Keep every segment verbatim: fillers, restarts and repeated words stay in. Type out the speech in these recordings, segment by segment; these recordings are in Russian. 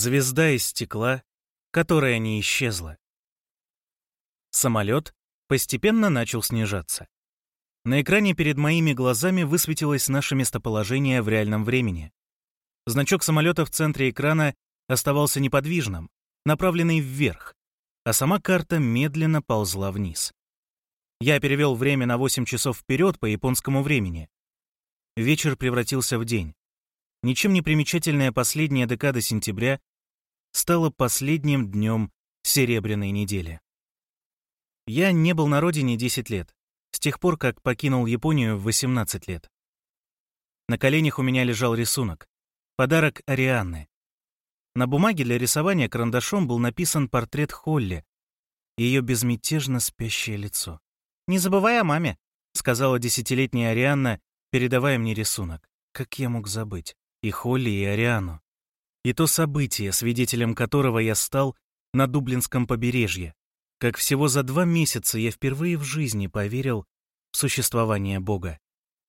Звезда из стекла, которая не исчезла. Самолет постепенно начал снижаться. На экране перед моими глазами высветилось наше местоположение в реальном времени. Значок самолета в центре экрана оставался неподвижным, направленный вверх, а сама карта медленно ползла вниз. Я перевел время на восемь часов вперед по японскому времени. Вечер превратился в день. Ничем не примечательная последняя декада сентября стала последним днем серебряной недели. Я не был на родине десять лет, с тех пор, как покинул Японию в восемнадцать лет. На коленях у меня лежал рисунок. Подарок Арианны. На бумаге для рисования карандашом был написан портрет Холли, ее безмятежно спящее лицо. «Не забывай о маме», — сказала десятилетняя Арианна, передавая мне рисунок. Как я мог забыть? И Холли, и Арианну. И то событие, свидетелем которого я стал на Дублинском побережье. Как всего за два месяца я впервые в жизни поверил в существование Бога.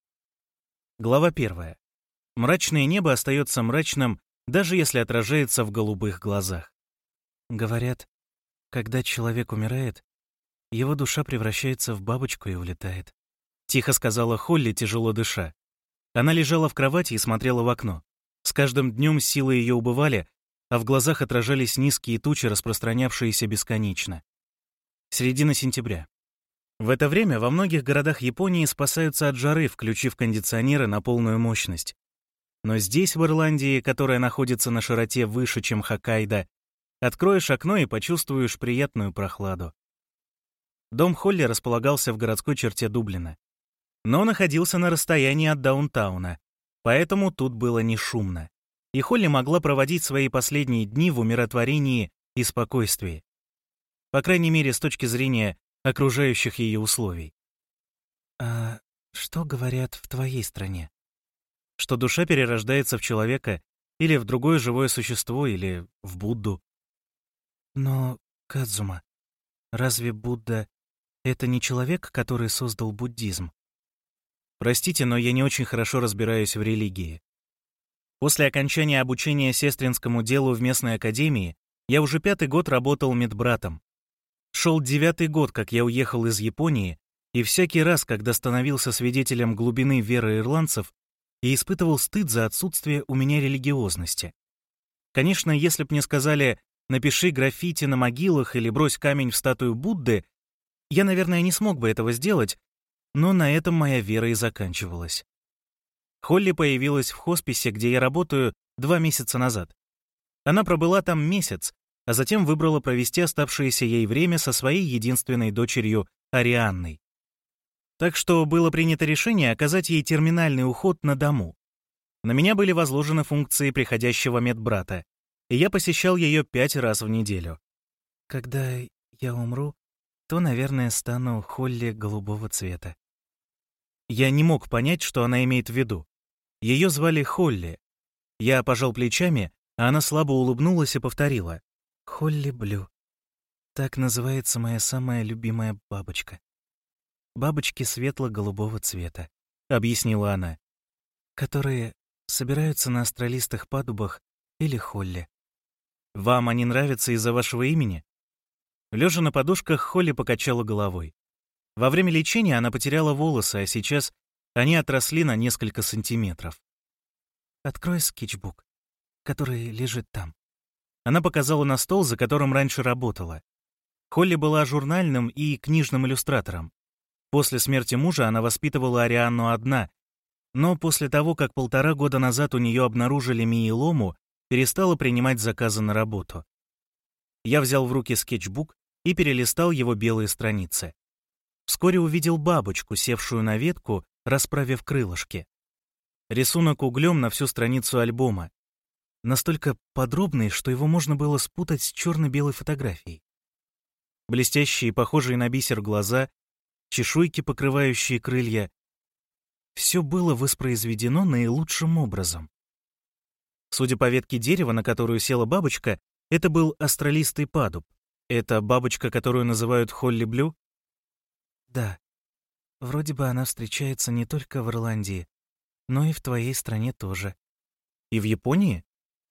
Глава первая. Мрачное небо остается мрачным, даже если отражается в голубых глазах. Говорят, когда человек умирает, его душа превращается в бабочку и улетает. Тихо сказала Холли, тяжело дыша. Она лежала в кровати и смотрела в окно. С каждым днем силы ее убывали, а в глазах отражались низкие тучи, распространявшиеся бесконечно. Середина сентября. В это время во многих городах Японии спасаются от жары, включив кондиционеры на полную мощность. Но здесь, в Ирландии, которая находится на широте выше, чем Хоккайдо, откроешь окно и почувствуешь приятную прохладу. Дом Холли располагался в городской черте Дублина, но находился на расстоянии от даунтауна, поэтому тут было не шумно, и Холли могла проводить свои последние дни в умиротворении и спокойствии. По крайней мере, с точки зрения окружающих ее условий. «А что говорят в твоей стране?» Что душа перерождается в человека или в другое живое существо, или в Будду. Но, Кадзума, разве Будда — это не человек, который создал буддизм? Простите, но я не очень хорошо разбираюсь в религии. После окончания обучения сестринскому делу в местной академии я уже пятый год работал медбратом. Шел девятый год, как я уехал из Японии, и всякий раз, когда становился свидетелем глубины веры ирландцев, я испытывал стыд за отсутствие у меня религиозности. Конечно, если б мне сказали «напиши граффити на могилах» или «брось камень в статую Будды», я, наверное, не смог бы этого сделать, но на этом моя вера и заканчивалась. Холли появилась в хосписе, где я работаю, два месяца назад. Она пробыла там месяц, а затем выбрала провести оставшееся ей время со своей единственной дочерью Арианной. Так что было принято решение оказать ей терминальный уход на дому. На меня были возложены функции приходящего медбрата, и я посещал ее пять раз в неделю. Когда я умру, то, наверное, стану Холли голубого цвета. Я не мог понять, что она имеет в виду. Ее звали Холли. Я пожал плечами, а она слабо улыбнулась и повторила. «Холли Блю. Так называется моя самая любимая бабочка. Бабочки светло-голубого цвета», — объяснила она, «которые собираются на астралистых падубах или холле. Вам они нравятся из-за вашего имени?» Лежа на подушках, Холли покачала головой. Во время лечения она потеряла волосы, а сейчас они отросли на несколько сантиметров. «Открой скетчбук, который лежит там». Она показала на стол, за которым раньше работала. Холли была журнальным и книжным иллюстратором. После смерти мужа она воспитывала Арианну одна, но после того, как полтора года назад у нее обнаружили миелому, перестала принимать заказы на работу. Я взял в руки скетчбук и перелистал его белые страницы. Вскоре увидел бабочку, севшую на ветку, расправив крылышки. Рисунок углем на всю страницу альбома. Настолько подробный, что его можно было спутать с черно-белой фотографией. Блестящие, похожие на бисер глаза, чешуйки, покрывающие крылья. Все было воспроизведено наилучшим образом. Судя по ветке дерева, на которую села бабочка, это был астралистый падуб. Это бабочка, которую называют Холли Блю? Да. Вроде бы она встречается не только в Ирландии, но и в твоей стране тоже. И в Японии?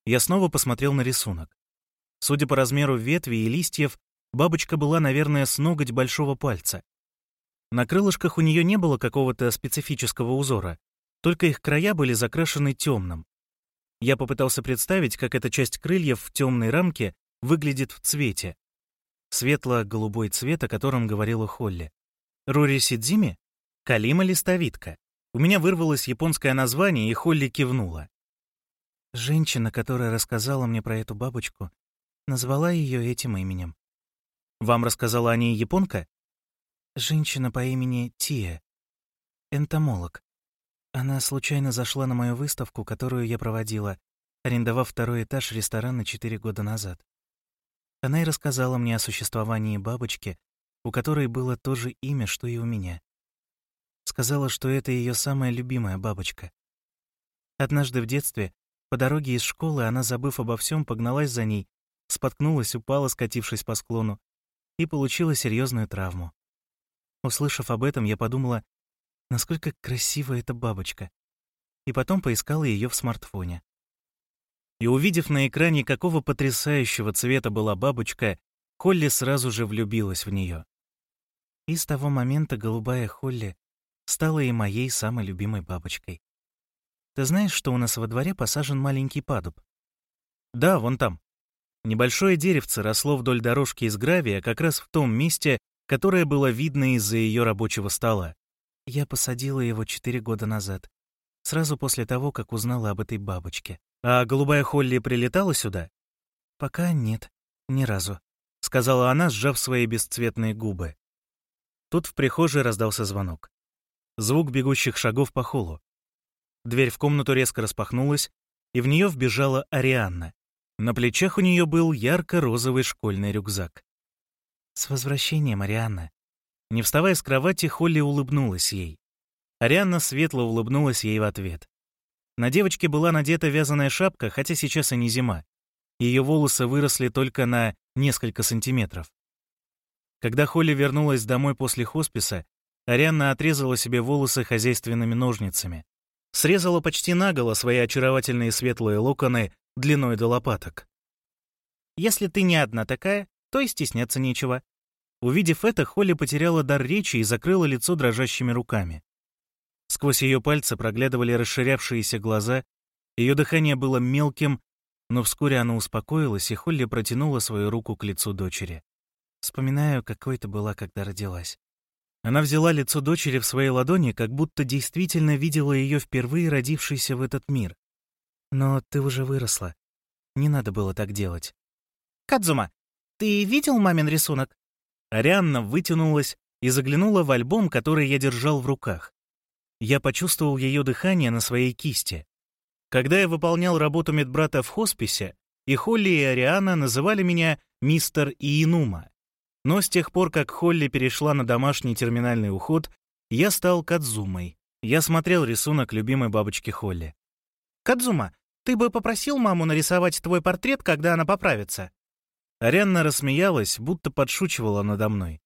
Я снова посмотрел на рисунок. Судя по размеру ветви и листьев, бабочка была, наверное, с ноготь большого пальца. На крылышках у нее не было какого-то специфического узора, только их края были закрашены темным. Я попытался представить, как эта часть крыльев в темной рамке выглядит в цвете. Светло-голубой цвет, о котором говорила Холли. Рурисидзими? Калима-листовидка. У меня вырвалось японское название, и Холли кивнула. Женщина, которая рассказала мне про эту бабочку, назвала ее этим именем. Вам рассказала о ней японка? Женщина по имени Тия. Энтомолог. Она случайно зашла на мою выставку, которую я проводила, арендовав второй этаж ресторана четыре года назад. Она и рассказала мне о существовании бабочки, у которой было то же имя, что и у меня. Сказала, что это ее самая любимая бабочка. Однажды в детстве, по дороге из школы, она, забыв обо всем, погналась за ней, споткнулась, упала, скатившись по склону, и получила серьезную травму. Услышав об этом, я подумала, насколько красивая эта бабочка, и потом поискала ее в смартфоне. И увидев на экране, какого потрясающего цвета была бабочка, Холли сразу же влюбилась в нее. И с того момента голубая Холли стала и моей самой любимой бабочкой. Ты знаешь, что у нас во дворе посажен маленький падуб? Да, вон там. Небольшое деревце росло вдоль дорожки из гравия как раз в том месте, которое было видно из-за ее рабочего стола. Я посадила его четыре года назад, сразу после того, как узнала об этой бабочке. А голубая Холли прилетала сюда? Пока нет, ни разу, сказала она, сжав свои бесцветные губы. Тут в прихожей раздался звонок. Звук бегущих шагов по холлу. Дверь в комнату резко распахнулась, и в нее вбежала Арианна. На плечах у нее был ярко-розовый школьный рюкзак. «С возвращением, Арианна!» Не вставая с кровати, Холли улыбнулась ей. Арианна светло улыбнулась ей в ответ. На девочке была надета вязаная шапка, хотя сейчас и не зима. Ее волосы выросли только на несколько сантиметров. Когда Холли вернулась домой после хосписа, Арианна отрезала себе волосы хозяйственными ножницами. Срезала почти наголо свои очаровательные светлые локоны длиной до лопаток. «Если ты не одна такая, то и стесняться нечего». Увидев это, Холли потеряла дар речи и закрыла лицо дрожащими руками. Сквозь ее пальцы проглядывали расширявшиеся глаза, ее дыхание было мелким, но вскоре оно успокоилось, и Холли протянула свою руку к лицу дочери. Вспоминаю, какой ты была, когда родилась. Она взяла лицо дочери в свои ладони, как будто действительно видела ее впервые родившейся в этот мир. Но ты уже выросла. Не надо было так делать. «Кадзума, ты видел мамин рисунок?» Арианна вытянулась и заглянула в альбом, который я держал в руках. Я почувствовал ее дыхание на своей кисти. Когда я выполнял работу медбрата в хосписе, и Холли, и Арианна называли меня мистер Иинума. Но с тех пор, как Холли перешла на домашний терминальный уход, я стал Кадзумой. Я смотрел рисунок любимой бабочки Холли. «Кадзума, ты бы попросил маму нарисовать твой портрет, когда она поправится?» Арианна рассмеялась, будто подшучивала надо мной.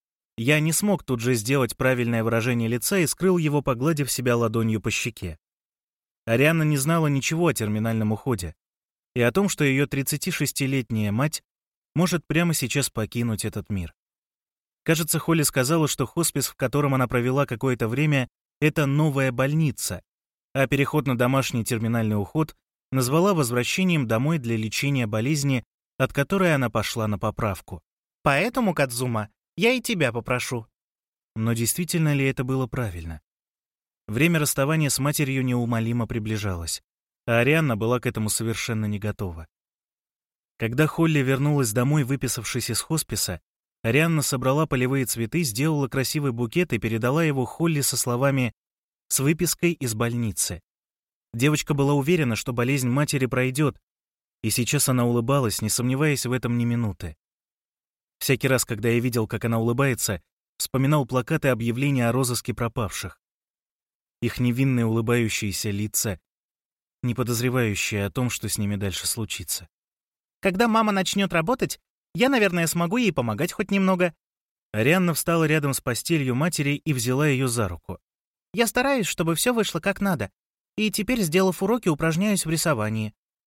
Я не смог тут же сделать правильное выражение лица и скрыл его, погладив себя ладонью по щеке. Арианна не знала ничего о терминальном уходе и о том, что ее тридцатишестилетняя мать может прямо сейчас покинуть этот мир. Кажется, Холли сказала, что хоспис, в котором она провела какое-то время, это новая больница, а переход на домашний терминальный уход назвала возвращением домой для лечения болезни, от которой она пошла на поправку. «Поэтому, Кадзума, я и тебя попрошу». Но действительно ли это было правильно? Время расставания с матерью неумолимо приближалось, а Арианна была к этому совершенно не готова. Когда Холли вернулась домой, выписавшись из хосписа, Арианна собрала полевые цветы, сделала красивый букет и передала его Холли со словами «с выпиской из больницы». Девочка была уверена, что болезнь матери пройдет, и сейчас она улыбалась, не сомневаясь в этом ни минуты. Всякий раз, когда я видел, как она улыбается, вспоминал плакаты объявления о розыске пропавших. Их невинные улыбающиеся лица, не подозревающие о том, что с ними дальше случится. «Когда мама начнет работать, я, наверное, смогу ей помогать хоть немного». Арианна встала рядом с постелью матери и взяла ее за руку. «Я стараюсь, чтобы все вышло как надо, и теперь, сделав уроки, упражняюсь в рисовании.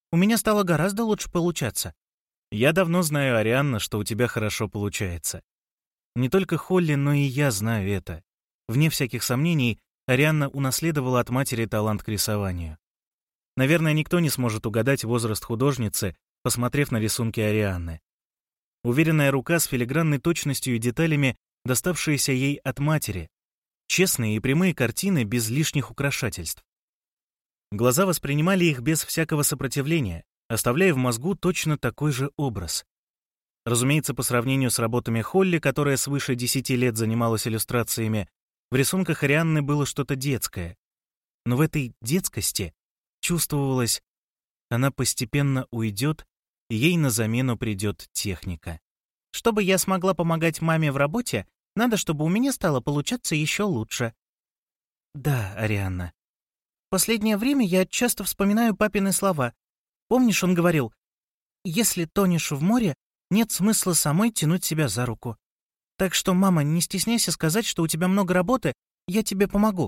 У меня стало гораздо лучше получаться. Я давно знаю, Арианна, что у тебя хорошо получается. Не только Холли, но и я знаю это. Вне всяких сомнений, Арианна унаследовала от матери талант к рисованию. Наверное, никто не сможет угадать возраст художницы, посмотрев на рисунки Арианны. Уверенная рука с филигранной точностью и деталями, доставшиеся ей от матери. Честные и прямые картины без лишних украшательств. Глаза воспринимали их без всякого сопротивления, оставляя в мозгу точно такой же образ. Разумеется, по сравнению с работами Холли, которая свыше десяти лет занималась иллюстрациями, в рисунках Арианны было что-то детское. Но в этой детскости чувствовалось, она постепенно уйдет, и ей на замену придет техника. Чтобы я смогла помогать маме в работе, надо, чтобы у меня стало получаться еще лучше. Да, Арианна. В последнее время я часто вспоминаю папины слова. Помнишь, он говорил, «Если тонешь в море, нет смысла самой тянуть себя за руку. Так что, мама, не стесняйся сказать, что у тебя много работы, я тебе помогу».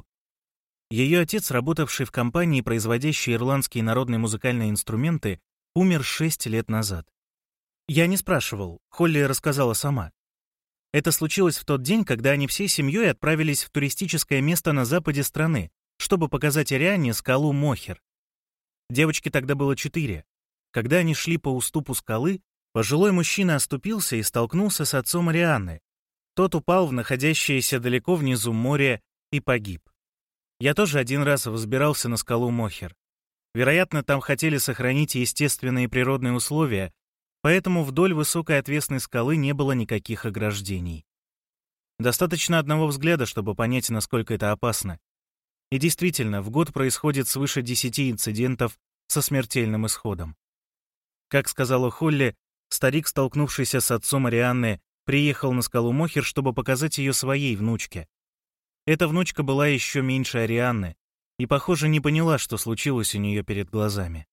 Ее отец, работавший в компании, производящей ирландские народные музыкальные инструменты, умер шесть лет назад. Я не спрашивал, Холли рассказала сама. Это случилось в тот день, когда они всей семьей отправились в туристическое место на западе страны, чтобы показать Арианне скалу Мохер. Девочке тогда было четыре. Когда они шли по уступу скалы, пожилой мужчина оступился и столкнулся с отцом Арианны. Тот упал в находящееся далеко внизу море и погиб. Я тоже один раз взбирался на скалу Мохер. Вероятно, там хотели сохранить естественные природные условия, поэтому вдоль высокой отвесной скалы не было никаких ограждений. Достаточно одного взгляда, чтобы понять, насколько это опасно. И действительно, в год происходит свыше десяти инцидентов со смертельным исходом. Как сказала Холли, старик, столкнувшийся с отцом Арианны, приехал на скалу Мохер, чтобы показать ее своей внучке. Эта внучка была еще меньше Арианны и, похоже, не поняла, что случилось у нее перед глазами.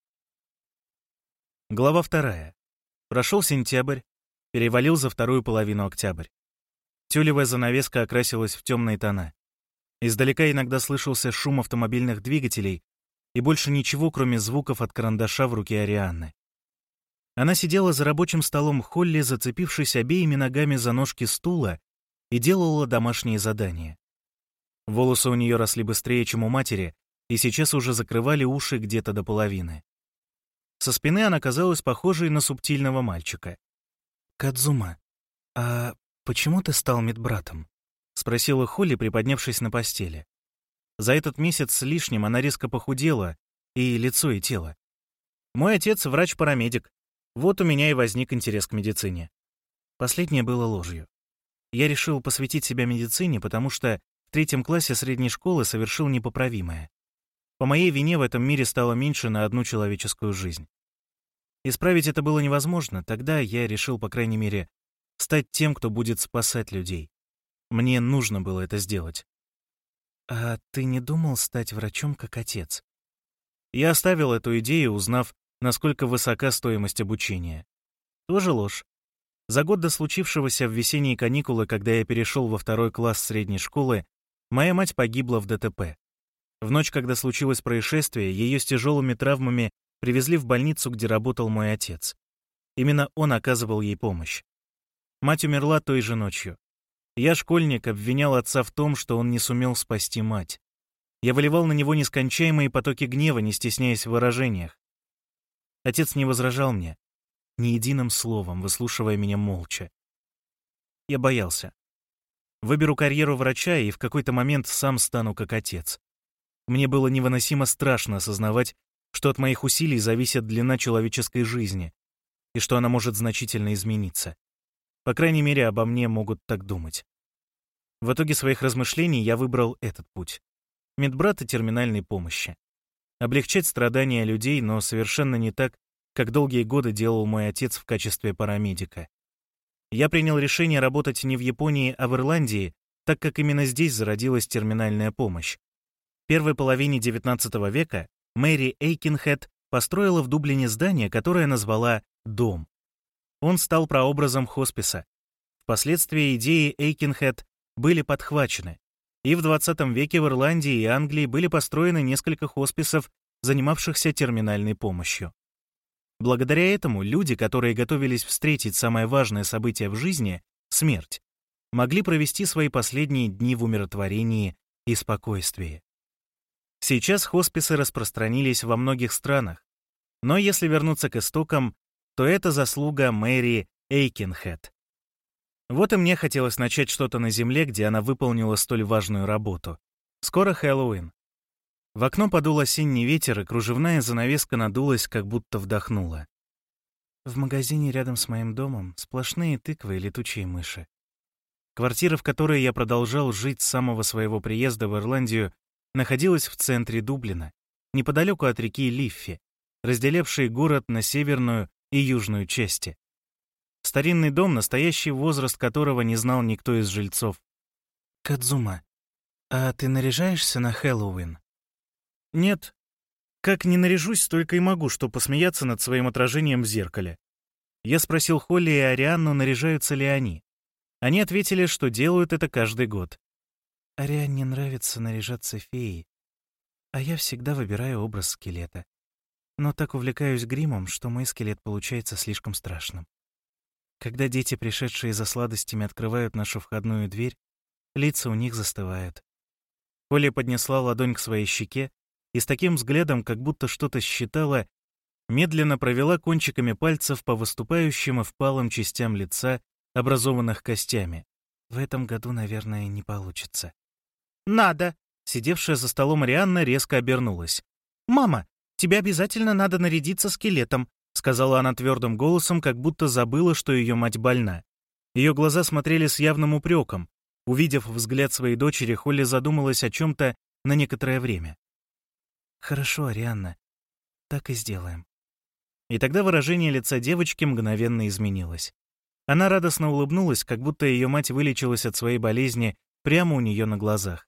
Глава вторая. Прошел сентябрь, перевалил за вторую половину октябрь. Тюлевая занавеска окрасилась в темные тона. Издалека иногда слышался шум автомобильных двигателей и больше ничего, кроме звуков от карандаша в руке Арианны. Она сидела за рабочим столом Холли, зацепившись обеими ногами за ножки стула, и делала домашние задания. Волосы у нее росли быстрее, чем у матери, и сейчас уже закрывали уши где-то до половины. Со спины она казалась похожей на субтильного мальчика. «Кадзума, а почему ты стал медбратом?» — спросила Холли, приподнявшись на постели. За этот месяц с лишним она резко похудела, и лицо, и тело. «Мой отец — врач-парамедик. Вот у меня и возник интерес к медицине». Последнее было ложью. Я решил посвятить себя медицине, потому что в третьем классе средней школы совершил непоправимое. По моей вине в этом мире стало меньше на одну человеческую жизнь. Исправить это было невозможно, тогда я решил, по крайней мере, стать тем, кто будет спасать людей. Мне нужно было это сделать. «А ты не думал стать врачом, как отец?» Я оставил эту идею, узнав, насколько высока стоимость обучения. Тоже ложь. За год до случившегося в весенние каникулы, когда я перешел во второй класс средней школы, моя мать погибла в ДТП. В ночь, когда случилось происшествие, ее с тяжелыми травмами привезли в больницу, где работал мой отец. Именно он оказывал ей помощь. Мать умерла той же ночью. Я, школьник, обвинял отца в том, что он не сумел спасти мать. Я выливал на него нескончаемые потоки гнева, не стесняясь в выражениях. Отец не возражал мне, ни единым словом, выслушивая меня молча. Я боялся. Выберу карьеру врача и в какой-то момент сам стану как отец. Мне было невыносимо страшно осознавать, что от моих усилий зависит длина человеческой жизни и что она может значительно измениться. По крайней мере, обо мне могут так думать. В итоге своих размышлений я выбрал этот путь. Медбрат и терминальной помощи. Облегчать страдания людей, но совершенно не так, как долгие годы делал мой отец в качестве парамедика. Я принял решение работать не в Японии, а в Ирландии, так как именно здесь зародилась терминальная помощь. В первой половине девятнадцатого века Мэри Эйкинхед построила в Дублине здание, которое назвала «Дом». Он стал прообразом хосписа. Впоследствии идеи Эйкинхед были подхвачены, и в двадцатом веке в Ирландии и Англии были построены несколько хосписов, занимавшихся терминальной помощью. Благодаря этому люди, которые готовились встретить самое важное событие в жизни — смерть, могли провести свои последние дни в умиротворении и спокойствии. Сейчас хосписы распространились во многих странах, но если вернуться к истокам, то это заслуга Мэри Эйкенхед. Вот и мне хотелось начать что-то на земле, где она выполнила столь важную работу. Скоро Хэллоуин. В окно подул осенний ветер, и кружевная занавеска надулась, как будто вдохнула. В магазине рядом с моим домом сплошные тыквы и летучие мыши. Квартира, в которой я продолжал жить с самого своего приезда в Ирландию, находилась в центре Дублина, неподалеку от реки Лиффи, разделявшей город на северную и южную части. Старинный дом, настоящий возраст которого не знал никто из жильцов. «Кадзума, а ты наряжаешься на Хэллоуин?» «Нет. Как не наряжусь, только и могу, что посмеяться над своим отражением в зеркале». Я спросил Холли и Арианну, наряжаются ли они. Они ответили, что делают это каждый год. «Арианне нравится наряжаться феей, а я всегда выбираю образ скелета. Но так увлекаюсь гримом, что мой скелет получается слишком страшным. Когда дети, пришедшие за сладостями, открывают нашу входную дверь, лица у них застывают». Холли поднесла ладонь к своей щеке и с таким взглядом, как будто что-то считала, медленно провела кончиками пальцев по выступающим и впалым частям лица, образованных костями. В этом году, наверное, не получится. «Надо!» — сидевшая за столом Арианна резко обернулась. «Мама, тебе обязательно надо нарядиться скелетом», — сказала она твердым голосом, как будто забыла, что ее мать больна. Ее глаза смотрели с явным упреком. Увидев взгляд своей дочери, Холли задумалась о чем-то на некоторое время. «Хорошо, Арианна, так и сделаем». И тогда выражение лица девочки мгновенно изменилось. Она радостно улыбнулась, как будто ее мать вылечилась от своей болезни прямо у нее на глазах.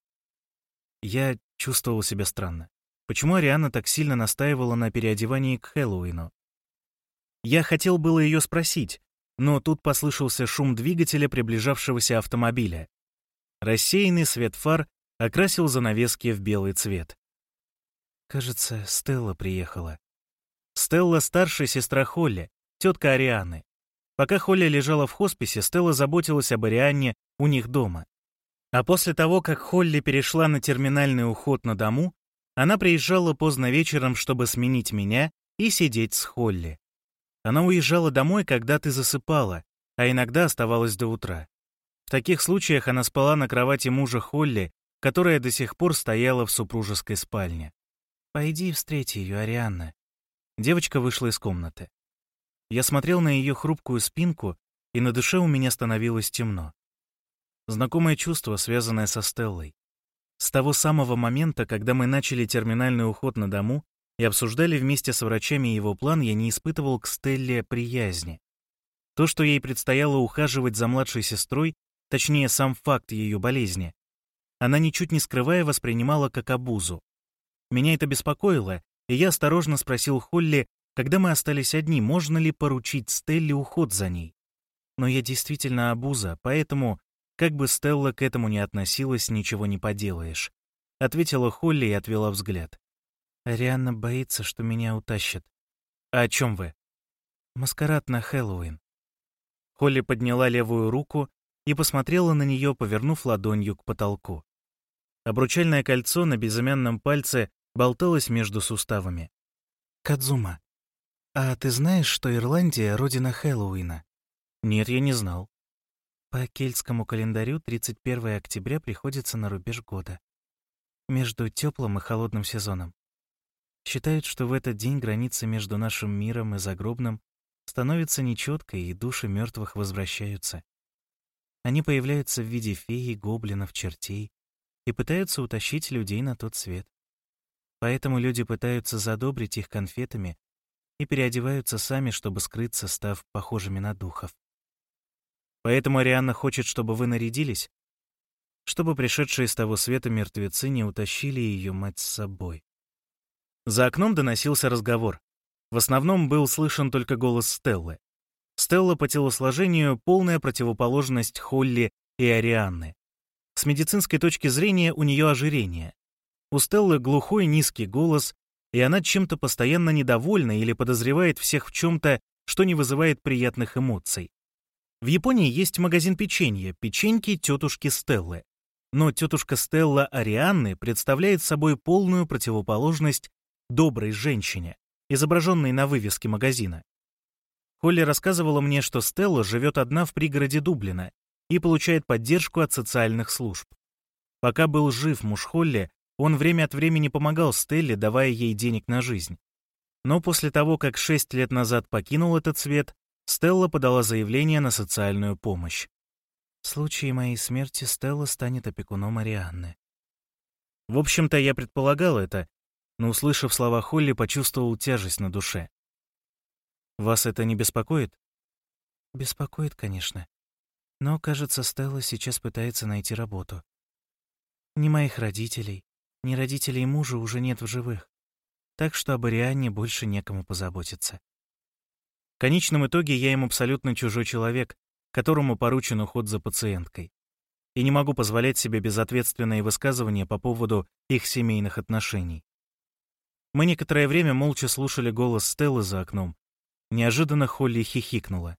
Я чувствовал себя странно. Почему Арианна так сильно настаивала на переодевании к Хэллоуину? Я хотел было ее спросить, но тут послышался шум двигателя приближавшегося автомобиля. Рассеянный свет фар окрасил занавески в белый цвет. Кажется, Стелла приехала. Стелла — старшая сестра Холли, тетка Арианны. Пока Холли лежала в хосписе, Стелла заботилась об Арианне у них дома. А после того, как Холли перешла на терминальный уход на дому, она приезжала поздно вечером, чтобы сменить меня и сидеть с Холли. Она уезжала домой, когда ты засыпала, а иногда оставалась до утра. В таких случаях она спала на кровати мужа Холли, которая до сих пор стояла в супружеской спальне. «Пойди встреть ее, Арианна». Девочка вышла из комнаты. Я смотрел на ее хрупкую спинку, и на душе у меня становилось темно. Знакомое чувство, связанное со Стеллой. С того самого момента, когда мы начали терминальный уход на дому и обсуждали вместе с врачами его план, я не испытывал к Стелле приязни. То, что ей предстояло ухаживать за младшей сестрой, точнее, сам факт ее болезни, она, ничуть не скрывая, воспринимала как обузу. Меня это беспокоило, и я осторожно спросил Холли, когда мы остались одни, можно ли поручить Стелле уход за ней. Но я действительно обуза, поэтому, как бы Стелла к этому ни относилась, ничего не поделаешь. Ответила Холли и отвела взгляд. Арианна боится, что меня утащат. А о чем вы? Маскарад на Хэллоуин. Холли подняла левую руку и посмотрела на нее, повернув ладонью к потолку. Обручальное кольцо на безымянном пальце болталось между суставами. «Кадзума, а ты знаешь, что Ирландия — родина Хэллоуина?» «Нет, я не знал». По кельтскому календарю тридцать первое октября приходится на рубеж года, между теплым и холодным сезоном. Считают, что в этот день граница между нашим миром и загробным становится нечеткой, и души мертвых возвращаются. Они появляются в виде феи, гоблинов, чертей и пытаются утащить людей на тот свет. Поэтому люди пытаются задобрить их конфетами и переодеваются сами, чтобы скрыться, став похожими на духов. Поэтому Арианна хочет, чтобы вы нарядились, чтобы пришедшие с того света мертвецы не утащили ее мать с собой. За окном доносился разговор. В основном был слышен только голос Стеллы. Стелла по телосложению — полная противоположность Холли и Арианны. С медицинской точки зрения у нее ожирение. У Стеллы глухой низкий голос и она чем-то постоянно недовольна или подозревает всех в чем-то, что не вызывает приятных эмоций. В Японии есть магазин печенья, печеньки тетушки Стеллы. Но тетушка Стелла Арианны представляет собой полную противоположность доброй женщине, изображенной на вывеске магазина. Холли рассказывала мне, что Стелла живет одна в пригороде Дублина и получает поддержку от социальных служб. Пока был жив муж Холли, он время от времени помогал Стелле, давая ей денег на жизнь. Но после того, как шесть лет назад покинул этот свет, Стелла подала заявление на социальную помощь. В случае моей смерти Стелла станет опекуном Арианны. В общем-то, я предполагал это, но, услышав слова Холли, почувствовал тяжесть на душе. Вас это не беспокоит? Беспокоит, конечно. Но, кажется, Стелла сейчас пытается найти работу. Ни моих родителей, ни родителей мужа уже нет в живых, так что об Арианне больше некому позаботиться. В конечном итоге я им абсолютно чужой человек, которому поручен уход за пациенткой. И не могу позволять себе безответственные высказывания по поводу их семейных отношений. Мы некоторое время молча слушали голос Стеллы за окном. Неожиданно Холли хихикнула.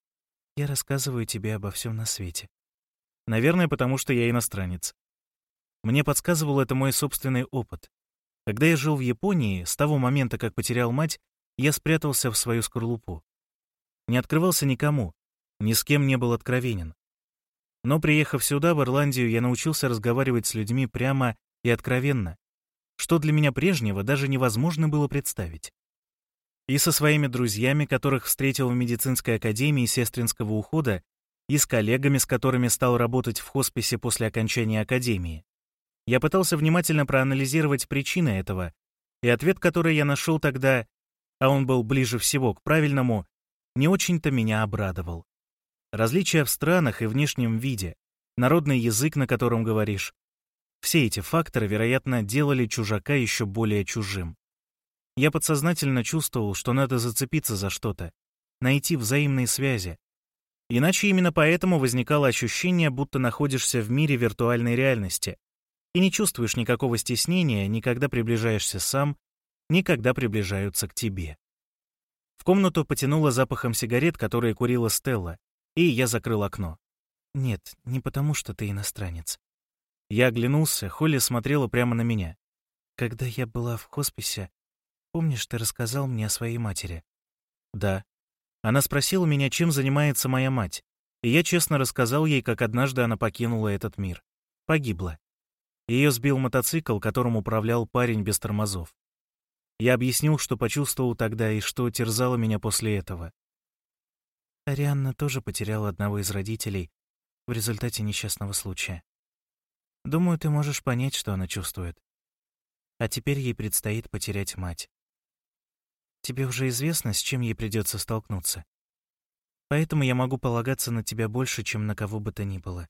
«Я рассказываю тебе обо всем на свете. Наверное, потому что я иностранец. Мне подсказывал это мой собственный опыт. Когда я жил в Японии, с того момента, как потерял мать, я спрятался в свою скорлупу. Не открывался никому, ни с кем не был откровенен. Но, приехав сюда, в Ирландию, я научился разговаривать с людьми прямо и откровенно, что для меня прежнего даже невозможно было представить. И со своими друзьями, которых встретил в медицинской академии сестринского ухода, и с коллегами, с которыми стал работать в хосписе после окончания академии. Я пытался внимательно проанализировать причины этого, и ответ, который я нашел тогда, а он был ближе всего к правильному, не очень-то меня обрадовал. Различия в странах и внешнем виде, народный язык, на котором говоришь, все эти факторы, вероятно, делали чужака еще более чужим. Я подсознательно чувствовал, что надо зацепиться за что-то, найти взаимные связи. Иначе именно поэтому возникало ощущение, будто находишься в мире виртуальной реальности и не чувствуешь никакого стеснения, ни когда приближаешься сам, ни когда приближаются к тебе. В комнату потянуло запахом сигарет, которые курила Стелла, и я закрыл окно. «Нет, не потому, что ты иностранец». Я оглянулся, Холли смотрела прямо на меня. «Когда я была в хосписе, помнишь, ты рассказал мне о своей матери?» «Да». Она спросила меня, чем занимается моя мать, и я честно рассказал ей, как однажды она покинула этот мир. Погибла. Ее сбил мотоцикл, которым управлял парень без тормозов. Я объяснил, что почувствовал тогда и что терзало меня после этого. Арианна тоже потеряла одного из родителей в результате несчастного случая. Думаю, ты можешь понять, что она чувствует. А теперь ей предстоит потерять мать. Тебе уже известно, с чем ей придется столкнуться. Поэтому я могу полагаться на тебя больше, чем на кого бы то ни было.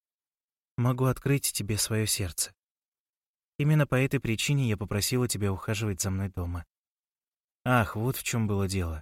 Могу открыть тебе свое сердце. Именно по этой причине я попросила тебя ухаживать за мной дома. Ах, вот в чем было дело.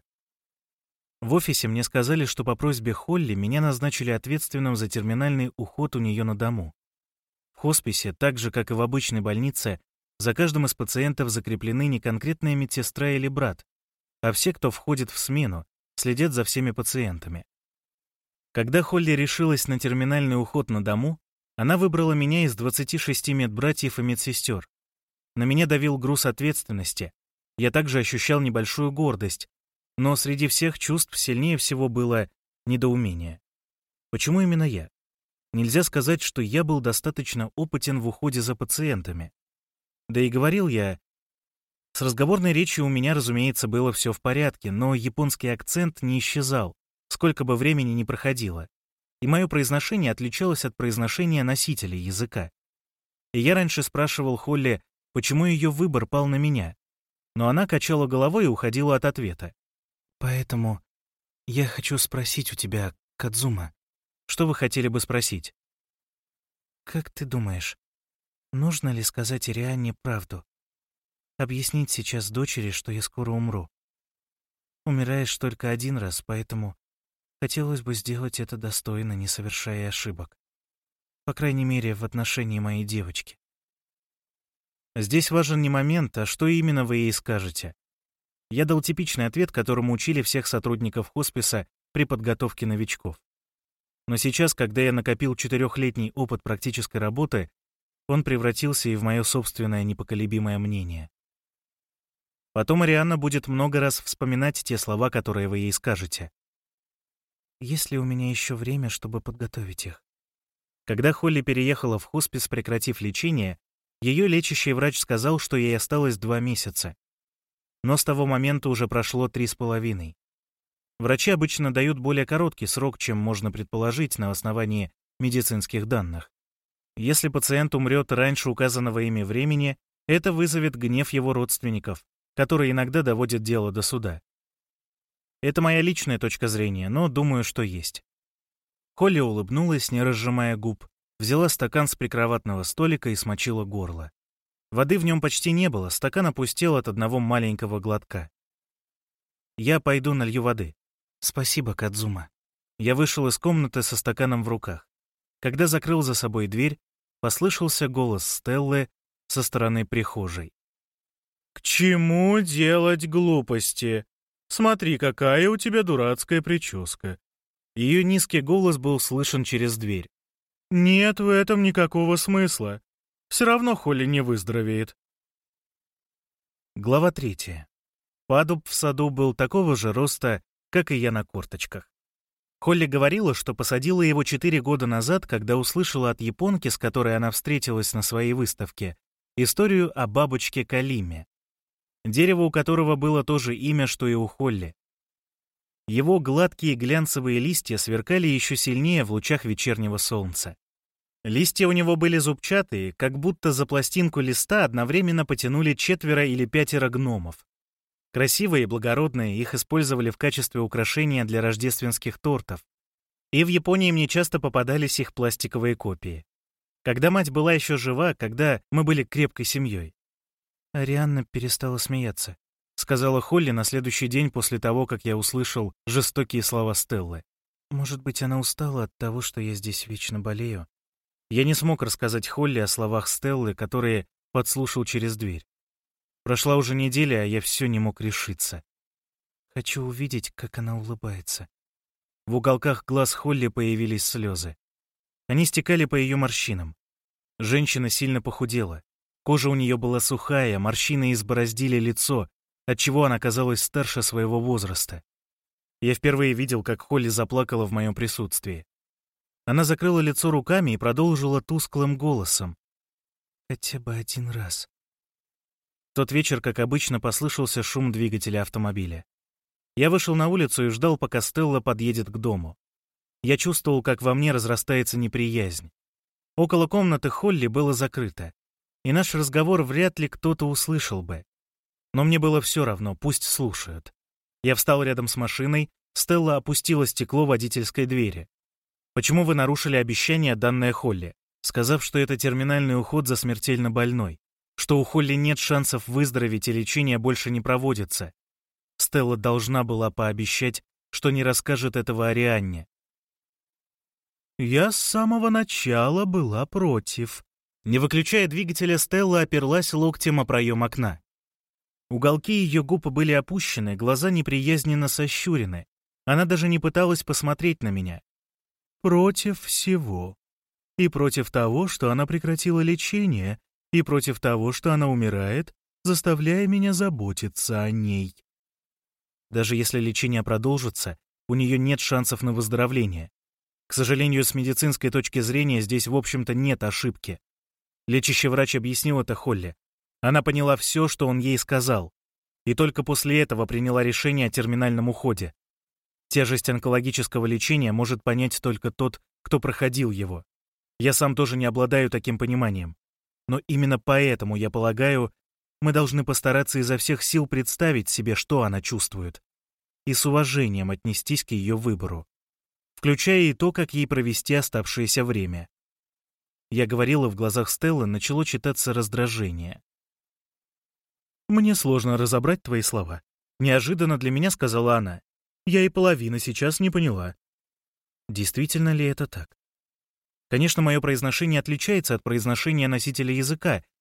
В офисе мне сказали, что по просьбе Холли меня назначили ответственным за терминальный уход у нее на дому. В хосписе, так же, как и в обычной больнице, за каждым из пациентов закреплены не конкретная медсестра или брат, а все, кто входит в смену, следят за всеми пациентами. Когда Холли решилась на терминальный уход на дому, она выбрала меня из двадцати шести медбратьев и медсестер. На меня давил груз ответственности. Я также ощущал небольшую гордость, но среди всех чувств сильнее всего было недоумение. Почему именно я? Нельзя сказать, что я был достаточно опытен в уходе за пациентами. Да и говорил я... С разговорной речью у меня, разумеется, было все в порядке, но японский акцент не исчезал, сколько бы времени ни проходило. И мое произношение отличалось от произношения носителей языка. И я раньше спрашивал Холли, почему ее выбор пал на меня, но она качала головой и уходила от ответа. «Поэтому я хочу спросить у тебя, Кадзума, что вы хотели бы спросить?» «Как ты думаешь, нужно ли сказать Арианне правду? Объяснить сейчас дочери, что я скоро умру? Умираешь только один раз, поэтому хотелось бы сделать это достойно, не совершая ошибок. По крайней мере, в отношении моей девочки». Здесь важен не момент, а что именно вы ей скажете. Я дал типичный ответ, которому учили всех сотрудников хосписа при подготовке новичков. Но сейчас, когда я накопил четырехлетний опыт практической работы, он превратился и в мое собственное непоколебимое мнение. Потом Арианна будет много раз вспоминать те слова, которые вы ей скажете. Есть ли у меня еще время, чтобы подготовить их? Когда Холли переехала в хоспис, прекратив лечение, ее лечащий врач сказал, что ей осталось два месяца. Но с того момента уже прошло три с половиной. Врачи обычно дают более короткий срок, чем можно предположить на основании медицинских данных. Если пациент умрет раньше указанного ими времени, это вызовет гнев его родственников, которые иногда доводят дело до суда. Это моя личная точка зрения, но думаю, что есть. Холли улыбнулась, не разжимая губ, взяла стакан с прикроватного столика и смочила горло. Воды в нем почти не было, стакан опустел от одного маленького глотка. «Я пойду налью воды». «Спасибо, Кадзума». Я вышел из комнаты со стаканом в руках. Когда закрыл за собой дверь, послышался голос Стеллы со стороны прихожей. «К чему делать глупости? Смотри, какая у тебя дурацкая прическа». Ее низкий голос был слышен через дверь. «Нет в этом никакого смысла. Все равно Холли не выздоровеет». Глава третья. Падуб в саду был такого же роста, как и я на корточках. Холли говорила, что посадила его четыре года назад, когда услышала от японки, с которой она встретилась на своей выставке, историю о бабочке Калиме, дерево у которого было то же имя, что и у Холли. Его гладкие глянцевые листья сверкали еще сильнее в лучах вечернего солнца. Листья у него были зубчатые, как будто за пластинку листа одновременно потянули четверо или пятеро гномов. Красивые и благородные, их использовали в качестве украшения для рождественских тортов. И в Японии мне часто попадались их пластиковые копии. Когда мать была еще жива, когда мы были крепкой семьей. Арианна перестала смеяться, сказала Холли на следующий день после того, как я услышал жестокие слова Стеллы. Может быть, она устала от того, что я здесь вечно болею? Я не смог рассказать Холли о словах Стеллы, которые подслушал через дверь. Прошла уже неделя, а я все не мог решиться. Хочу увидеть, как она улыбается. В уголках глаз Холли появились слезы. Они стекали по ее морщинам. Женщина сильно похудела. Кожа у нее была сухая, морщины избороздили лицо, отчего она казалась старше своего возраста. Я впервые видел, как Холли заплакала в моем присутствии. Она закрыла лицо руками и продолжила тусклым голосом. «Хотя бы один раз». В тот вечер, как обычно, послышался шум двигателя автомобиля. Я вышел на улицу и ждал, пока Стелла подъедет к дому. Я чувствовал, как во мне разрастается неприязнь. Около комнаты Холли было закрыто, и наш разговор вряд ли кто-то услышал бы. Но мне было все равно, пусть слушают. Я встал рядом с машиной, Стелла опустила стекло водительской двери. «Почему вы нарушили обещание, данное Холли, сказав, что это терминальный уход за смертельно больной, что у Холли нет шансов выздороветь и лечение больше не проводится? Стелла должна была пообещать, что не расскажет этого Арианне». «Я с самого начала была против». Не выключая двигателя, Стелла оперлась локтем о проем окна. Уголки ее губ были опущены, глаза неприязненно сощурены. Она даже не пыталась посмотреть на меня. «Против всего. И против того, что она прекратила лечение, и против того, что она умирает, заставляя меня заботиться о ней». Даже если лечение продолжится, у нее нет шансов на выздоровление. К сожалению, с медицинской точки зрения здесь, в общем-то, нет ошибки. Лечащий врач объяснил это Холли. Она поняла все, что он ей сказал, и только после этого приняла решение о терминальном уходе. Тяжесть онкологического лечения может понять только тот, кто проходил его. Я сам тоже не обладаю таким пониманием. Но именно поэтому, я полагаю, мы должны постараться изо всех сил представить себе, что она чувствует, и с уважением отнестись к ее выбору, включая и то, как ей провести оставшееся время. Я говорила, в глазах Стеллы начало читаться раздражение. «Мне сложно разобрать твои слова», — неожиданно для меня сказала она. «Я и половины сейчас не поняла». Действительно ли это так? Конечно, мое произношение отличается от произношения носителя языка,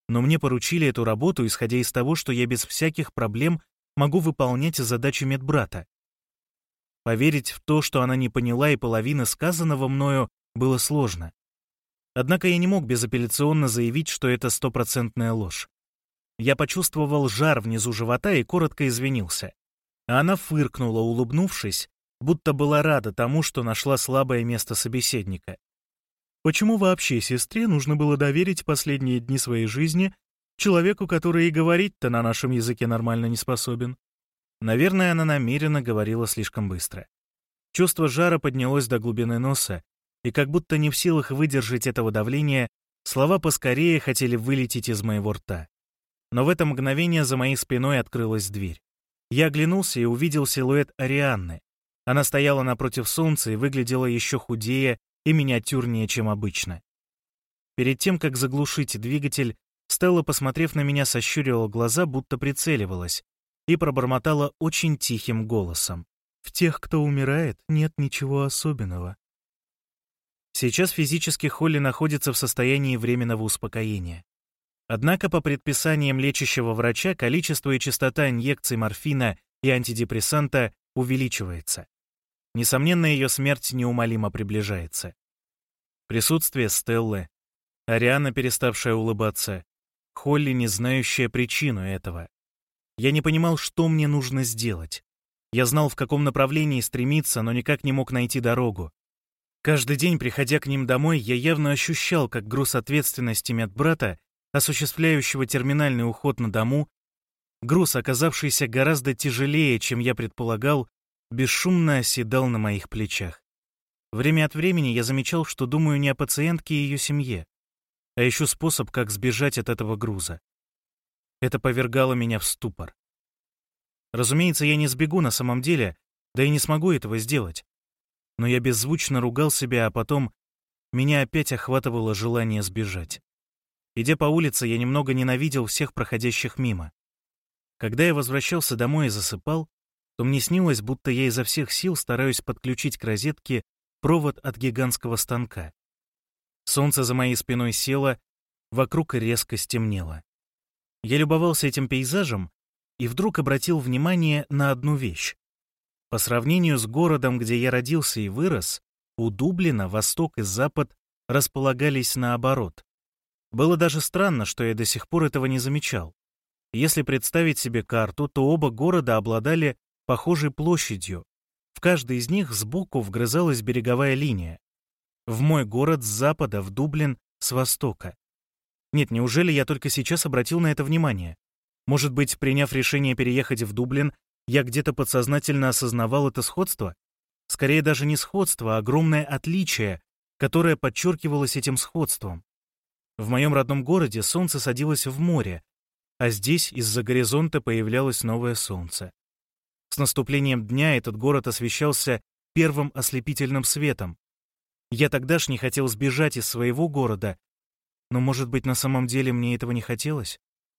но мне поручили эту работу, исходя из того, что я без всяких проблем могу выполнять задачи медбрата. Поверить в то, что она не поняла и половины сказанного мною, было сложно. Однако я не мог безапелляционно заявить, что это стопроцентная ложь. Я почувствовал жар внизу живота и коротко извинился. А она фыркнула, улыбнувшись, будто была рада тому, что нашла слабое место собеседника. Почему вообще сестре нужно было доверить последние дни своей жизни человеку, который и говорить-то на нашем языке нормально не способен? Наверное, она намеренно говорила слишком быстро. Чувство жара поднялось до глубины носа, и как будто не в силах выдержать этого давления, слова поскорее хотели вылететь из моего рта. Но в это мгновение за моей спиной открылась дверь. Я оглянулся и увидел силуэт Арианны. Она стояла напротив солнца и выглядела еще худее и миниатюрнее, чем обычно. Перед тем, как заглушить двигатель, Стелла, посмотрев на меня, сощурила глаза, будто прицеливалась, и пробормотала очень тихим голосом. «В тех, кто умирает, нет ничего особенного». Сейчас физически Холли находится в состоянии временного успокоения. Однако по предписаниям лечащего врача количество и частота инъекций морфина и антидепрессанта увеличивается. Несомненно, ее смерть неумолимо приближается. Присутствие Стеллы, Ариана, переставшая улыбаться, Холли, не знающая причину этого. Я не понимал, что мне нужно сделать. Я знал, в каком направлении стремиться, но никак не мог найти дорогу. Каждый день, приходя к ним домой, я явно ощущал, как груз ответственности медбрата, осуществляющего терминальный уход на дому, груз, оказавшийся гораздо тяжелее, чем я предполагал, бесшумно оседал на моих плечах. Время от времени я замечал, что думаю не о пациентке и ее семье, а ищу способ, как сбежать от этого груза. Это повергало меня в ступор. Разумеется, я не сбегу на самом деле, да и не смогу этого сделать. Но я беззвучно ругал себя, а потом меня опять охватывало желание сбежать. Идя по улице, я немного ненавидел всех проходящих мимо. Когда я возвращался домой и засыпал, то мне снилось, будто я изо всех сил стараюсь подключить к розетке провод от гигантского станка. Солнце за моей спиной село, вокруг резко стемнело. Я любовался этим пейзажем и вдруг обратил внимание на одну вещь. По сравнению с городом, где я родился и вырос, у Дублина восток и запад располагались наоборот. Было даже странно, что я до сих пор этого не замечал. Если представить себе карту, то оба города обладали похожей площадью. В каждой из них сбоку вгрызалась береговая линия. В мой город с запада, в Дублин с востока. Нет, неужели я только сейчас обратил на это внимание? Может быть, приняв решение переехать в Дублин, я где-то подсознательно осознавал это сходство? Скорее даже не сходство, а огромное отличие, которое подчеркивалось этим сходством. В моем родном городе солнце садилось в море, а здесь из-за горизонта появлялось новое солнце. С наступлением дня этот город освещался первым ослепительным светом. Я тогда ж не хотел сбежать из своего города, но, может быть, на самом деле мне этого не хотелось?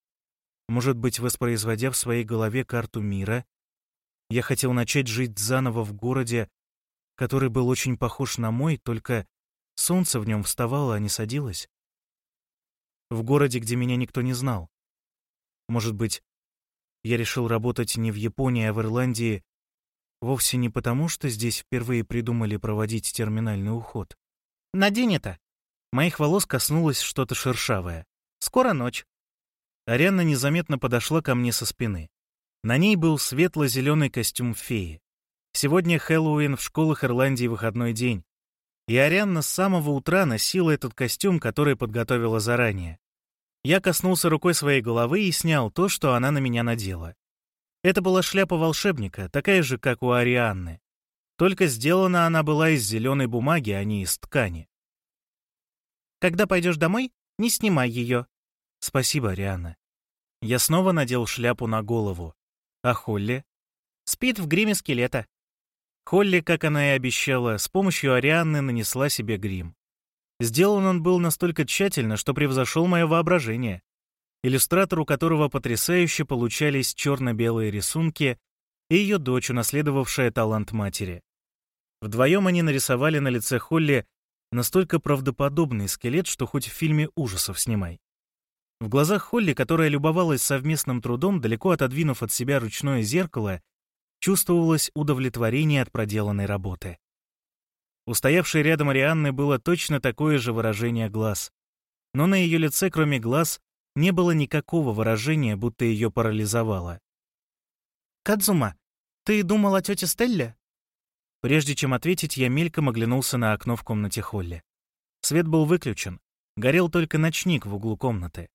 Может быть, воспроизводя в своей голове карту мира, я хотел начать жить заново в городе, который был очень похож на мой, только солнце в нем вставало, а не садилось? В городе, где меня никто не знал. Может быть, я решил работать не в Японии, а в Ирландии вовсе не потому, что здесь впервые придумали проводить терминальный уход. «Надень это!» Моих волос коснулось что-то шершавое. «Скоро ночь!» Арианна незаметно подошла ко мне со спины. На ней был светло-зеленый костюм феи. Сегодня Хэллоуин в школах Ирландии выходной день. И Арианна с самого утра носила этот костюм, который подготовила заранее. Я коснулся рукой своей головы и снял то, что она на меня надела. Это была шляпа волшебника, такая же, как у Арианны. Только сделана она была из зеленой бумаги, а не из ткани. «Когда пойдешь домой, не снимай ее». «Спасибо, Арианна». Я снова надел шляпу на голову. А Холли? Спит в гриме скелета. Холли, как она и обещала, с помощью Арианны нанесла себе грим. Сделан он был настолько тщательно, что превзошел мое воображение. Иллюстратор, у которого потрясающе получались черно-белые рисунки, и ее дочь, унаследовавшая талант матери. Вдвоем они нарисовали на лице Холли настолько правдоподобный скелет, что хоть в фильме ужасов снимай. В глазах Холли, которая любовалась совместным трудом, далеко отодвинув от себя ручное зеркало, чувствовалось удовлетворение от проделанной работы. У стоявшей рядом Арианны было точно такое же выражение глаз. Но на ее лице, кроме глаз, не было никакого выражения, будто ее парализовало. «Кадзума, ты думал о тете Стелле?» Прежде чем ответить, я мельком оглянулся на окно в комнате Холли. Свет был выключен, горел только ночник в углу комнаты.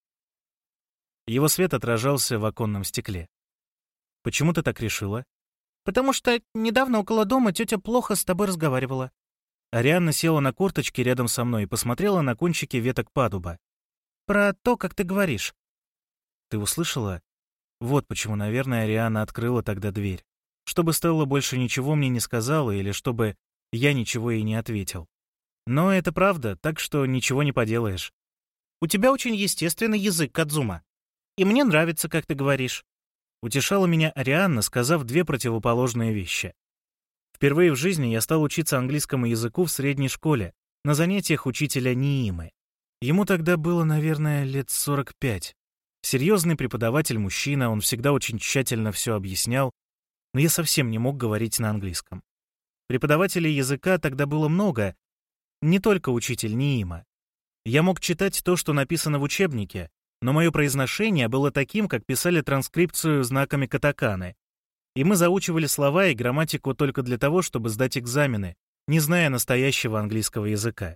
Его свет отражался в оконном стекле. «Почему ты так решила?» «Потому что недавно около дома тетя плохо с тобой разговаривала». Арианна села на корточки рядом со мной и посмотрела на кончики веток падуба. «Про то, как ты говоришь». «Ты услышала?» Вот почему, наверное, Арианна открыла тогда дверь. Чтобы Стелла больше ничего мне не сказала или чтобы я ничего ей не ответил. Но это правда, так что ничего не поделаешь. «У тебя очень естественный язык, Кадзума. И мне нравится, как ты говоришь». Утешала меня Арианна, сказав две противоположные вещи. Впервые в жизни я стал учиться английскому языку в средней школе, на занятиях учителя Ниимы. Ему тогда было, наверное, лет сорок пять. Серьезный преподаватель-мужчина, он всегда очень тщательно все объяснял, но я совсем не мог говорить на английском. Преподавателей языка тогда было много, не только учитель Ниима. Я мог читать то, что написано в учебнике, но мое произношение было таким, как писали транскрипцию знаками катаканы. И мы заучивали слова и грамматику только для того, чтобы сдать экзамены, не зная настоящего английского языка.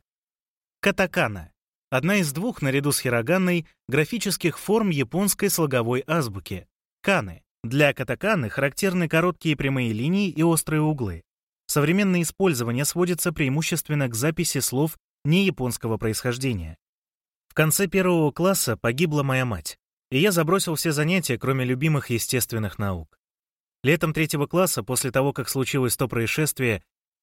Катакана — одна из двух, наряду с хироганной, графических форм японской слоговой азбуки. Каны. Для катаканы характерны короткие прямые линии и острые углы. Современное использование сводится преимущественно к записи слов неяпонского происхождения. В конце первого класса погибла моя мать, и я забросил все занятия, кроме любимых естественных наук. Летом третьего класса, после того, как случилось то происшествие,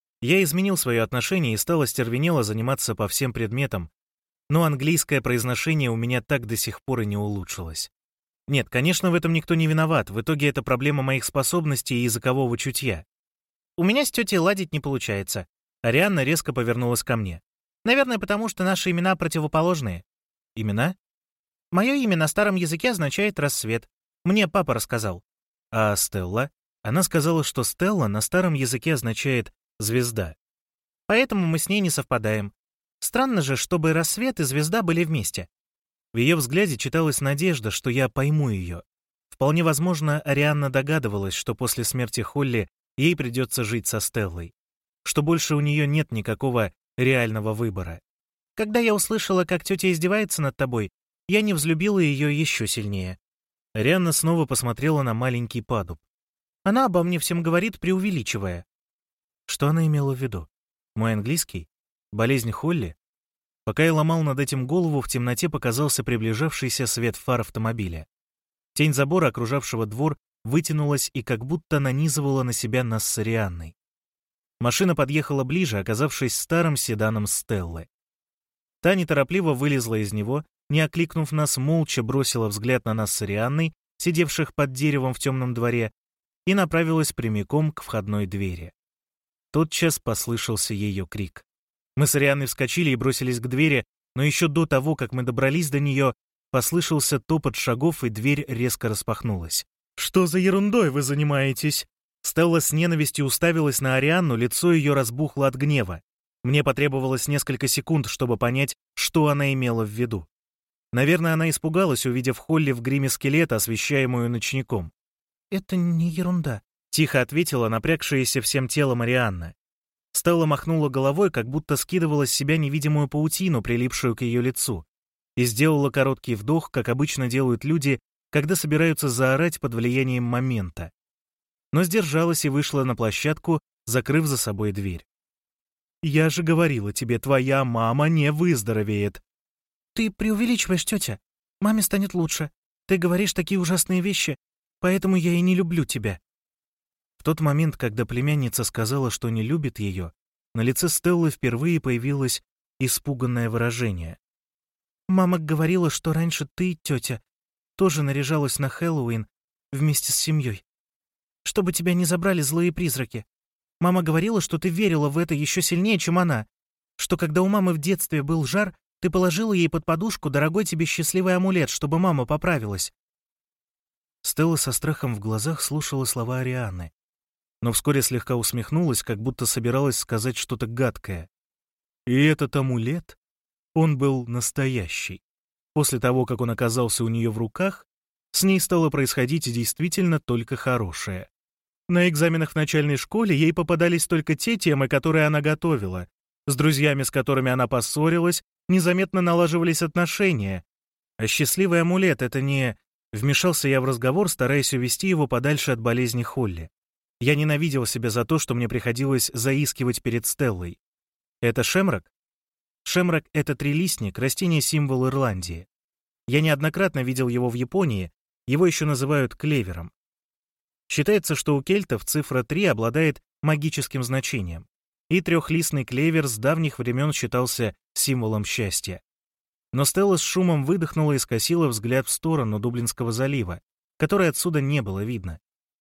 я изменил свое отношение и стал остервенело заниматься по всем предметам, но английское произношение у меня так до сих пор и не улучшилось. Нет, конечно, в этом никто не виноват, в итоге это проблема моих способностей и языкового чутья. «У меня с тетей ладить не получается». Арианна резко повернулась ко мне. «Наверное, потому что наши имена противоположные». «Имена?» «Мое имя на старом языке означает «рассвет». Мне папа рассказал». А Стелла? Она сказала, что Стелла на старом языке означает «звезда». Поэтому мы с ней не совпадаем. Странно же, чтобы рассвет и звезда были вместе. В ее взгляде читалась надежда, что я пойму ее. Вполне возможно, Арианна догадывалась, что после смерти Холли ей придется жить со Стеллой, что больше у нее нет никакого реального выбора. Когда я услышала, как тетя издевается над тобой, я не взлюбила ее еще сильнее. Арианна снова посмотрела на маленький падуб. Она обо мне всем говорит, преувеличивая. Что она имела в виду? Мой английский? Болезнь Холли? Пока я ломал над этим голову, в темноте показался приближавшийся свет фар автомобиля. Тень забора, окружавшего двор, вытянулась и как будто нанизывала на себя нас с Арианной. Машина подъехала ближе, оказавшись старым седаном Стеллы. Та неторопливо вылезла из него, не окликнув нас, молча бросила взгляд на нас с Арианной, сидевших под деревом в темном дворе, и направилась прямиком к входной двери. Тотчас послышался ее крик. Мы с Арианной вскочили и бросились к двери, но еще до того, как мы добрались до нее, послышался топот шагов, и дверь резко распахнулась. «Что за ерундой вы занимаетесь?» Стелла с ненавистью уставилась на Арианну, лицо ее разбухло от гнева. Мне потребовалось несколько секунд, чтобы понять, что она имела в виду. Наверное, она испугалась, увидев Холли в гриме скелета, освещаемую ночником. «Это не ерунда», — тихо ответила напрягшаяся всем телом Арианна. Стелла махнула головой, как будто скидывала с себя невидимую паутину, прилипшую к ее лицу, и сделала короткий вдох, как обычно делают люди, когда собираются заорать под влиянием момента. Но сдержалась и вышла на площадку, закрыв за собой дверь. «Я же говорила тебе, твоя мама не выздоровеет». «Ты преувеличиваешь, тетя. Маме станет лучше. Ты говоришь такие ужасные вещи, поэтому я и не люблю тебя». В тот момент, когда племянница сказала, что не любит ее, на лице Стеллы впервые появилось испуганное выражение. «Мама говорила, что раньше ты, тетя, тоже наряжалась на Хэллоуин вместе с семьей, чтобы тебя не забрали злые призраки. Мама говорила, что ты верила в это еще сильнее, чем она, что когда у мамы в детстве был жар, Ты положила ей под подушку дорогой тебе счастливый амулет, чтобы мама поправилась». Стелла со страхом в глазах слушала слова Арианы, но вскоре слегка усмехнулась, как будто собиралась сказать что-то гадкое. И этот амулет, он был настоящий. После того, как он оказался у нее в руках, с ней стало происходить действительно только хорошее. На экзаменах в начальной школе ей попадались только те темы, которые она готовила. С друзьями, с которыми она поссорилась, незаметно налаживались отношения. А счастливый амулет — это не... Вмешался я в разговор, стараясь увести его подальше от болезни Холли. Я ненавидел себя за то, что мне приходилось заискивать перед Стеллой. Это шемрак? Шемрак — это трилистник, растение-символ Ирландии. Я неоднократно видел его в Японии, его еще называют клевером. Считается, что у кельтов цифра три обладает магическим значением, и трехлистный клевер с давних времен считался символом счастья. Но Стелла с шумом выдохнула и скосила взгляд в сторону Дублинского залива, который отсюда не было видно.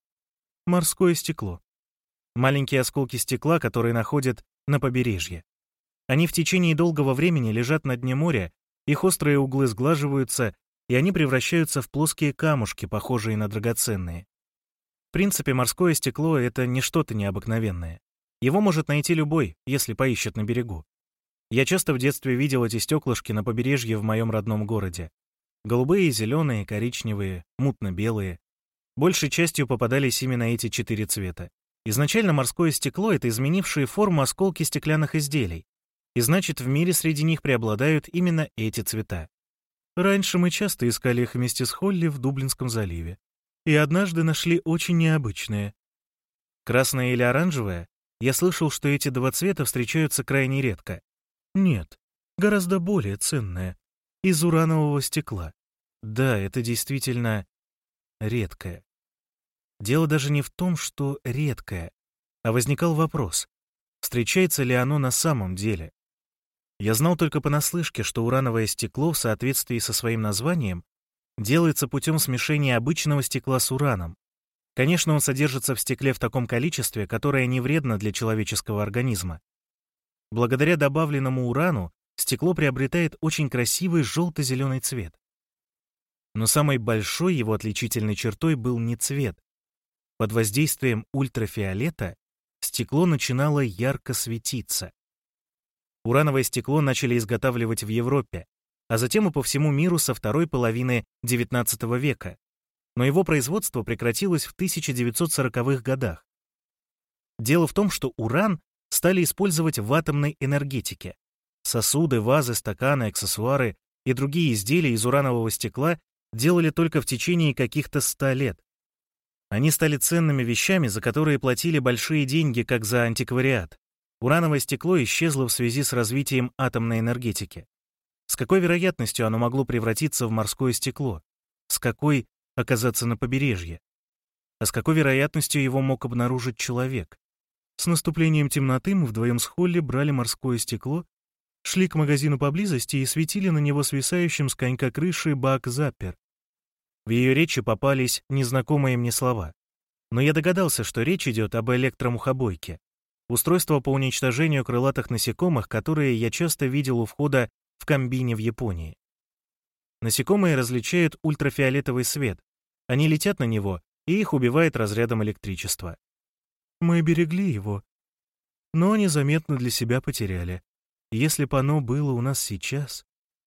Морское стекло. Маленькие осколки стекла, которые находят на побережье. Они в течение долгого времени лежат на дне моря, их острые углы сглаживаются, и они превращаются в плоские камушки, похожие на драгоценные. В принципе, морское стекло — это не что-то необыкновенное. Его может найти любой, если поищет на берегу. Я часто в детстве видел эти стеклышки на побережье в моем родном городе. Голубые, зеленые, коричневые, мутно-белые. Большей частью попадались именно эти четыре цвета. Изначально морское стекло — это изменившие форму осколки стеклянных изделий, и значит, в мире среди них преобладают именно эти цвета. Раньше мы часто искали их вместе с Холли в Дублинском заливе, и однажды нашли очень необычные. Красное или оранжевое? Я слышал, что эти два цвета встречаются крайне редко. Нет, гораздо более ценное. Из уранового стекла. Да, это действительно редкое. Дело даже не в том, что редкое, а возникал вопрос, встречается ли оно на самом деле. Я знал только понаслышке, что урановое стекло в соответствии со своим названием делается путем смешения обычного стекла с ураном. Конечно, он содержится в стекле в таком количестве, которое не вредно для человеческого организма. Благодаря добавленному урану стекло приобретает очень красивый желто-зеленый цвет. Но самой большой его отличительной чертой был не цвет. Под воздействием ультрафиолета стекло начинало ярко светиться. Урановое стекло начали изготавливать в Европе, а затем и по всему миру со второй половины девятнадцатого века. Но его производство прекратилось в тысяча девятьсот сороковых годах. Дело в том, что уран стали использовать в атомной энергетике. Сосуды, вазы, стаканы, аксессуары и другие изделия из уранового стекла делали только в течение каких-то ста лет. Они стали ценными вещами, за которые платили большие деньги, как за антиквариат. Урановое стекло исчезло в связи с развитием атомной энергетики. С какой вероятностью оно могло превратиться в морское стекло? С какой оказаться на побережье? А с какой вероятностью его мог обнаружить человек? С наступлением темноты мы вдвоем с Холли брали морское стекло, шли к магазину поблизости и светили на него свисающим с конька крыши бак-заппер. В ее речи попались незнакомые мне слова. Но я догадался, что речь идет об электромухобойке. Устройство по уничтожению крылатых насекомых, которые я часто видел у входа в комбине в Японии. Насекомые различают ультрафиолетовый свет. Они летят на него, и их убивает разрядом электричества. Мы берегли его, но незаметно для себя потеряли. Если бы оно было у нас сейчас...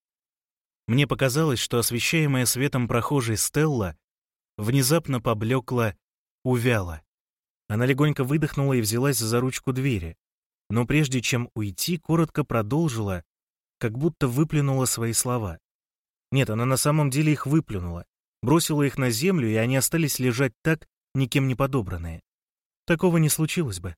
Мне показалось, что освещаемая светом прохожей Стелла внезапно поблекла, увяла. Она легонько выдохнула и взялась за ручку двери, но прежде чем уйти, коротко продолжила, как будто выплюнула свои слова. Нет, она на самом деле их выплюнула, бросила их на землю, и они остались лежать так, никем не подобранные. Такого не случилось бы.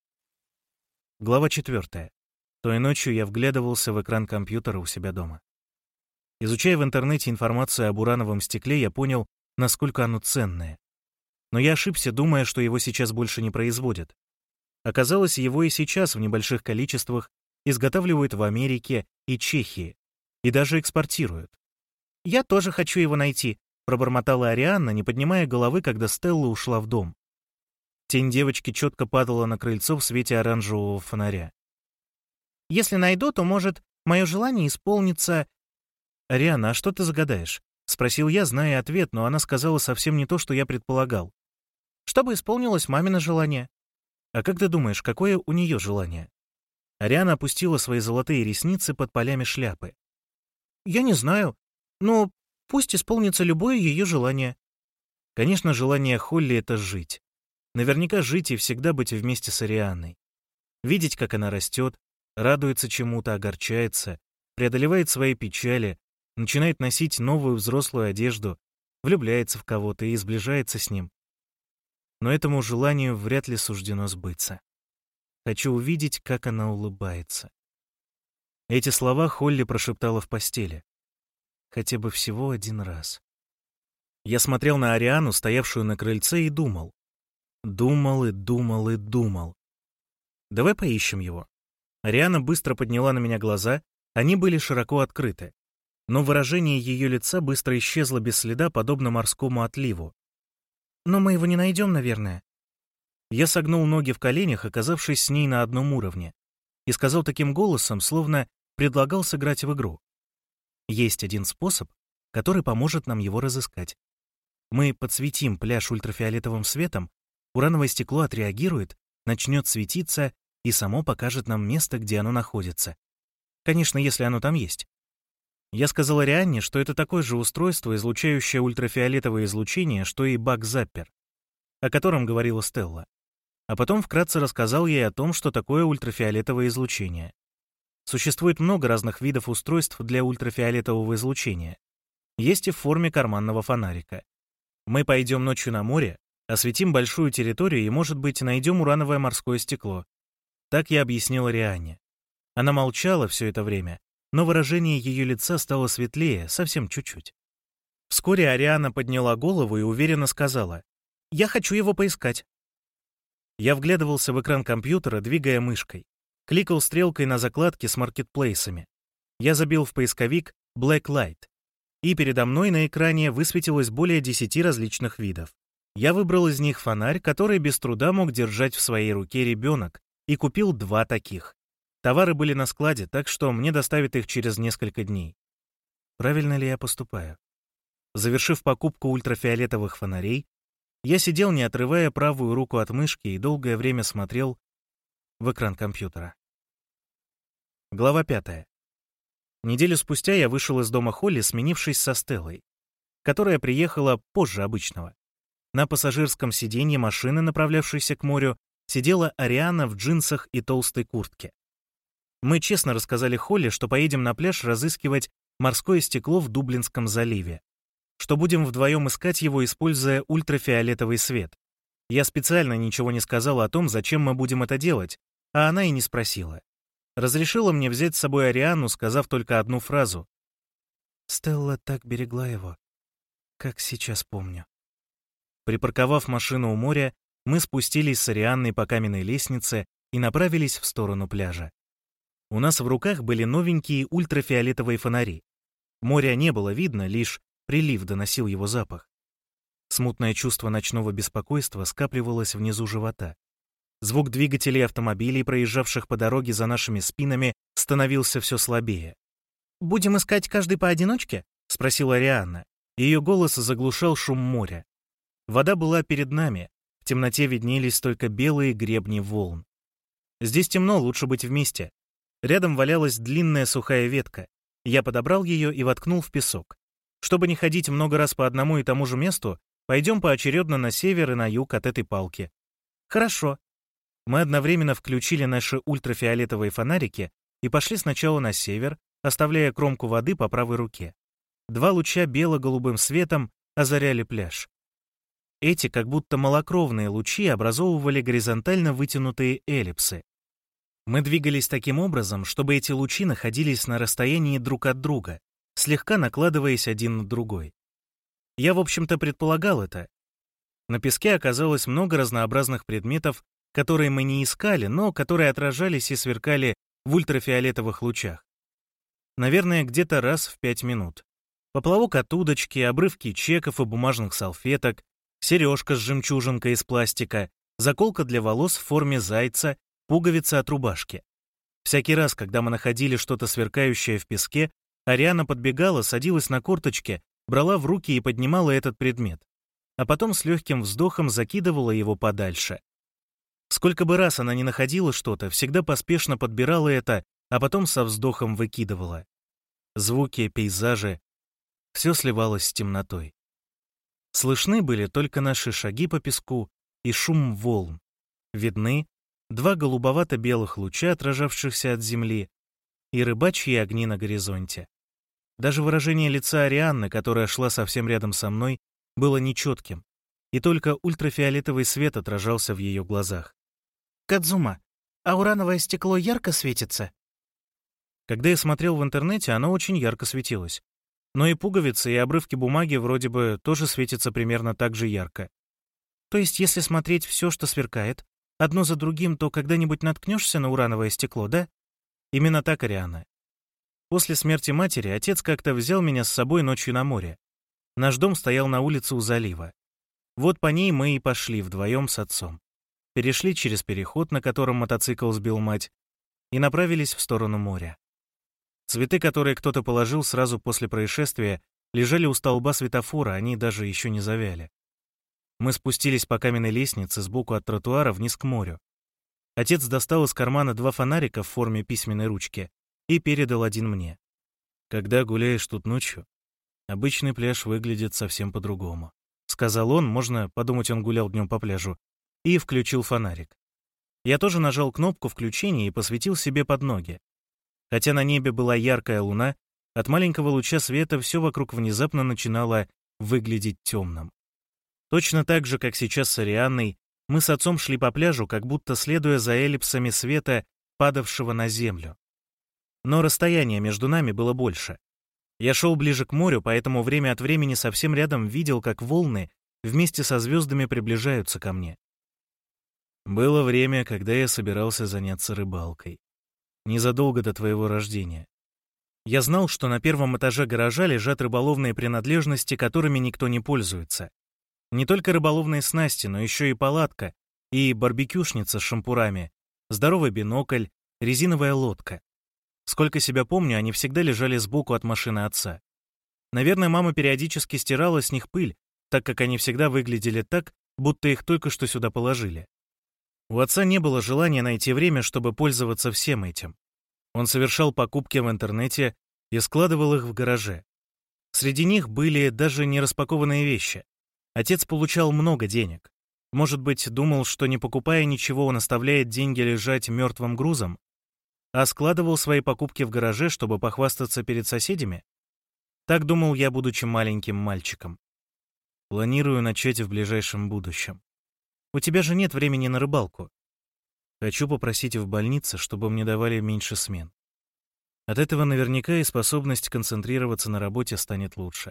Глава четвертая. Той ночью я вглядывался в экран компьютера у себя дома. Изучая в интернете информацию об урановом стекле, я понял, насколько оно ценное. Но я ошибся, думая, что его сейчас больше не производят. Оказалось, его и сейчас в небольших количествах изготавливают в Америке и Чехии, и даже экспортируют. «Я тоже хочу его найти», — пробормотала Арианна, не поднимая головы, когда Стелла ушла в дом. Тень девочки четко падала на крыльцо в свете оранжевого фонаря. «Если найду, то, может, Мое желание исполнится... «Ариана, а что ты загадаешь?» — спросил я, зная ответ, но она сказала совсем не то, что я предполагал. Чтобы исполнилось мамино желание. «А как ты думаешь, какое у нее желание?» Ариана опустила свои золотые ресницы под полями шляпы. «Я не знаю, но пусть исполнится любое ее желание». Конечно, желание Холли — это жить. Наверняка жить и всегда быть вместе с Арианой. Видеть, как она растет, радуется чему-то, огорчается, преодолевает свои печали, начинает носить новую взрослую одежду, влюбляется в кого-то и сближается с ним. Но этому желанию вряд ли суждено сбыться. Хочу увидеть, как она улыбается. Эти слова Холли прошептала в постели. Хотя бы всего один раз. Я смотрел на Ариану, стоявшую на крыльце, и думал. Думал и думал и думал. «Давай поищем его». Ариана быстро подняла на меня глаза, они были широко открыты. Но выражение ее лица быстро исчезло без следа, подобно морскому отливу. «Но мы его не найдем, наверное». Я согнул ноги в коленях, оказавшись с ней на одном уровне, и сказал таким голосом, словно предлагал сыграть в игру. Есть один способ, который поможет нам его разыскать. Мы подсветим пляж ультрафиолетовым светом, урановое стекло отреагирует, начнет светиться и само покажет нам место, где оно находится. Конечно, если оно там есть. Я сказал Арианне, что это такое же устройство, излучающее ультрафиолетовое излучение, что и бак-заппер, о котором говорила Стелла. А потом вкратце рассказал ей о том, что такое ультрафиолетовое излучение. Существует много разных видов устройств для ультрафиолетового излучения. Есть и в форме карманного фонарика. Мы пойдем ночью на море, осветим большую территорию и, может быть, найдем урановое морское стекло. Так я объяснил Арианне. Она молчала все это время, но выражение ее лица стало светлее, совсем чуть-чуть. Вскоре Ариана подняла голову и уверенно сказала: «Я хочу его поискать». Я вглядывался в экран компьютера, двигая мышкой. Кликал стрелкой на закладки с маркетплейсами. Я забил в поисковик «Black Light», и передо мной на экране высветилось более десяти различных видов. Я выбрал из них фонарь, который без труда мог держать в своей руке ребенок, и купил два таких. Товары были на складе, так что мне доставят их через несколько дней. Правильно ли я поступаю? Завершив покупку ультрафиолетовых фонарей, я сидел, не отрывая правую руку от мышки, и долгое время смотрел в экран компьютера. Глава пятая. Неделю спустя я вышел из дома Холли, сменившись со Стеллой, которая приехала позже обычного. На пассажирском сиденье машины, направлявшейся к морю, сидела Ариана в джинсах и толстой куртке. Мы честно рассказали Холли, что поедем на пляж разыскивать морское стекло в Дублинском заливе, что будем вдвоем искать его, используя ультрафиолетовый свет. Я специально ничего не сказал о том, зачем мы будем это делать, а она и не спросила. Разрешила мне взять с собой Ариану, сказав только одну фразу. «Стелла так берегла его, как сейчас помню». Припарковав машину у моря, мы спустились с Арианной по каменной лестнице и направились в сторону пляжа. У нас в руках были новенькие ультрафиолетовые фонари. Моря не было видно, лишь прилив доносил его запах. Смутное чувство ночного беспокойства скапливалось внизу живота. Звук двигателей автомобилей, проезжавших по дороге за нашими спинами, становился все слабее. «Будем искать каждый поодиночке?» — спросила Арианна. Ее голос заглушал шум моря. Вода была перед нами, в темноте виднелись только белые гребни волн. Здесь темно, лучше быть вместе. Рядом валялась длинная сухая ветка. Я подобрал ее и воткнул в песок. Чтобы не ходить много раз по одному и тому же месту, пойдем поочередно на север и на юг от этой палки. Хорошо. Мы одновременно включили наши ультрафиолетовые фонарики и пошли сначала на север, оставляя кромку воды по правой руке. Два луча бело-голубым светом озаряли пляж. Эти, как будто малокровные лучи, образовывали горизонтально вытянутые эллипсы. Мы двигались таким образом, чтобы эти лучи находились на расстоянии друг от друга, слегка накладываясь один на другой. Я, в общем-то, предполагал это. На песке оказалось много разнообразных предметов, которые мы не искали, но которые отражались и сверкали в ультрафиолетовых лучах. Наверное, где-то раз в пять минут. Поплавок от удочки, обрывки чеков и бумажных салфеток, сережка с жемчужинкой из пластика, заколка для волос в форме зайца, пуговица от рубашки. Всякий раз, когда мы находили что-то сверкающее в песке, Ариана подбегала, садилась на корточки, брала в руки и поднимала этот предмет, а потом с легким вздохом закидывала его подальше. Сколько бы раз она ни находила что-то, всегда поспешно подбирала это, а потом со вздохом выкидывала. Звуки, пейзажи — все сливалось с темнотой. Слышны были только наши шаги по песку и шум волн. Видны два голубовато-белых луча, отражавшихся от земли, и рыбачьи огни на горизонте. Даже выражение лица Арианны, которая шла совсем рядом со мной, было нечетким, и только ультрафиолетовый свет отражался в ее глазах. «Кадзума, а урановое стекло ярко светится?» Когда я смотрел в интернете, оно очень ярко светилось. Но и пуговицы, и обрывки бумаги вроде бы тоже светятся примерно так же ярко. То есть, если смотреть все, что сверкает, одно за другим, то когда-нибудь наткнешься на урановое стекло, да? Именно так, Ариана. После смерти матери отец как-то взял меня с собой ночью на море. Наш дом стоял на улице у залива. Вот по ней мы и пошли вдвоем с отцом. Перешли через переход, на котором мотоцикл сбил мать, и направились в сторону моря. Цветы, которые кто-то положил сразу после происшествия, лежали у столба светофора, они даже еще не завяли. Мы спустились по каменной лестнице сбоку от тротуара вниз к морю. Отец достал из кармана два фонарика в форме письменной ручки и передал один мне. «Когда гуляешь тут ночью, обычный пляж выглядит совсем по-другому», — сказал он, можно подумать, он гулял днем по пляжу, и включил фонарик. Я тоже нажал кнопку включения и посветил себе под ноги. Хотя на небе была яркая луна, от маленького луча света все вокруг внезапно начинало выглядеть темным. Точно так же, как сейчас с Арианной, мы с отцом шли по пляжу, как будто следуя за эллипсами света, падавшего на землю. Но расстояние между нами было больше. Я шел ближе к морю, поэтому время от времени совсем рядом видел, как волны вместе со звездами приближаются ко мне. Было время, когда я собирался заняться рыбалкой. Незадолго до твоего рождения. Я знал, что на первом этаже гаража лежат рыболовные принадлежности, которыми никто не пользуется. Не только рыболовные снасти, но еще и палатка, и барбекюшница с шампурами, здоровый бинокль, резиновая лодка. Сколько себя помню, они всегда лежали сбоку от машины отца. Наверное, мама периодически стирала с них пыль, так как они всегда выглядели так, будто их только что сюда положили. У отца не было желания найти время, чтобы пользоваться всем этим. Он совершал покупки в интернете и складывал их в гараже. Среди них были даже не распакованные вещи. Отец получал много денег. Может быть, думал, что не покупая ничего, он оставляет деньги лежать мертвым грузом, а складывал свои покупки в гараже, чтобы похвастаться перед соседями? Так думал я, будучи маленьким мальчиком. Планирую начать в ближайшем будущем. У тебя же нет времени на рыбалку. Хочу попросить в больнице, чтобы мне давали меньше смен. От этого наверняка и способность концентрироваться на работе станет лучше.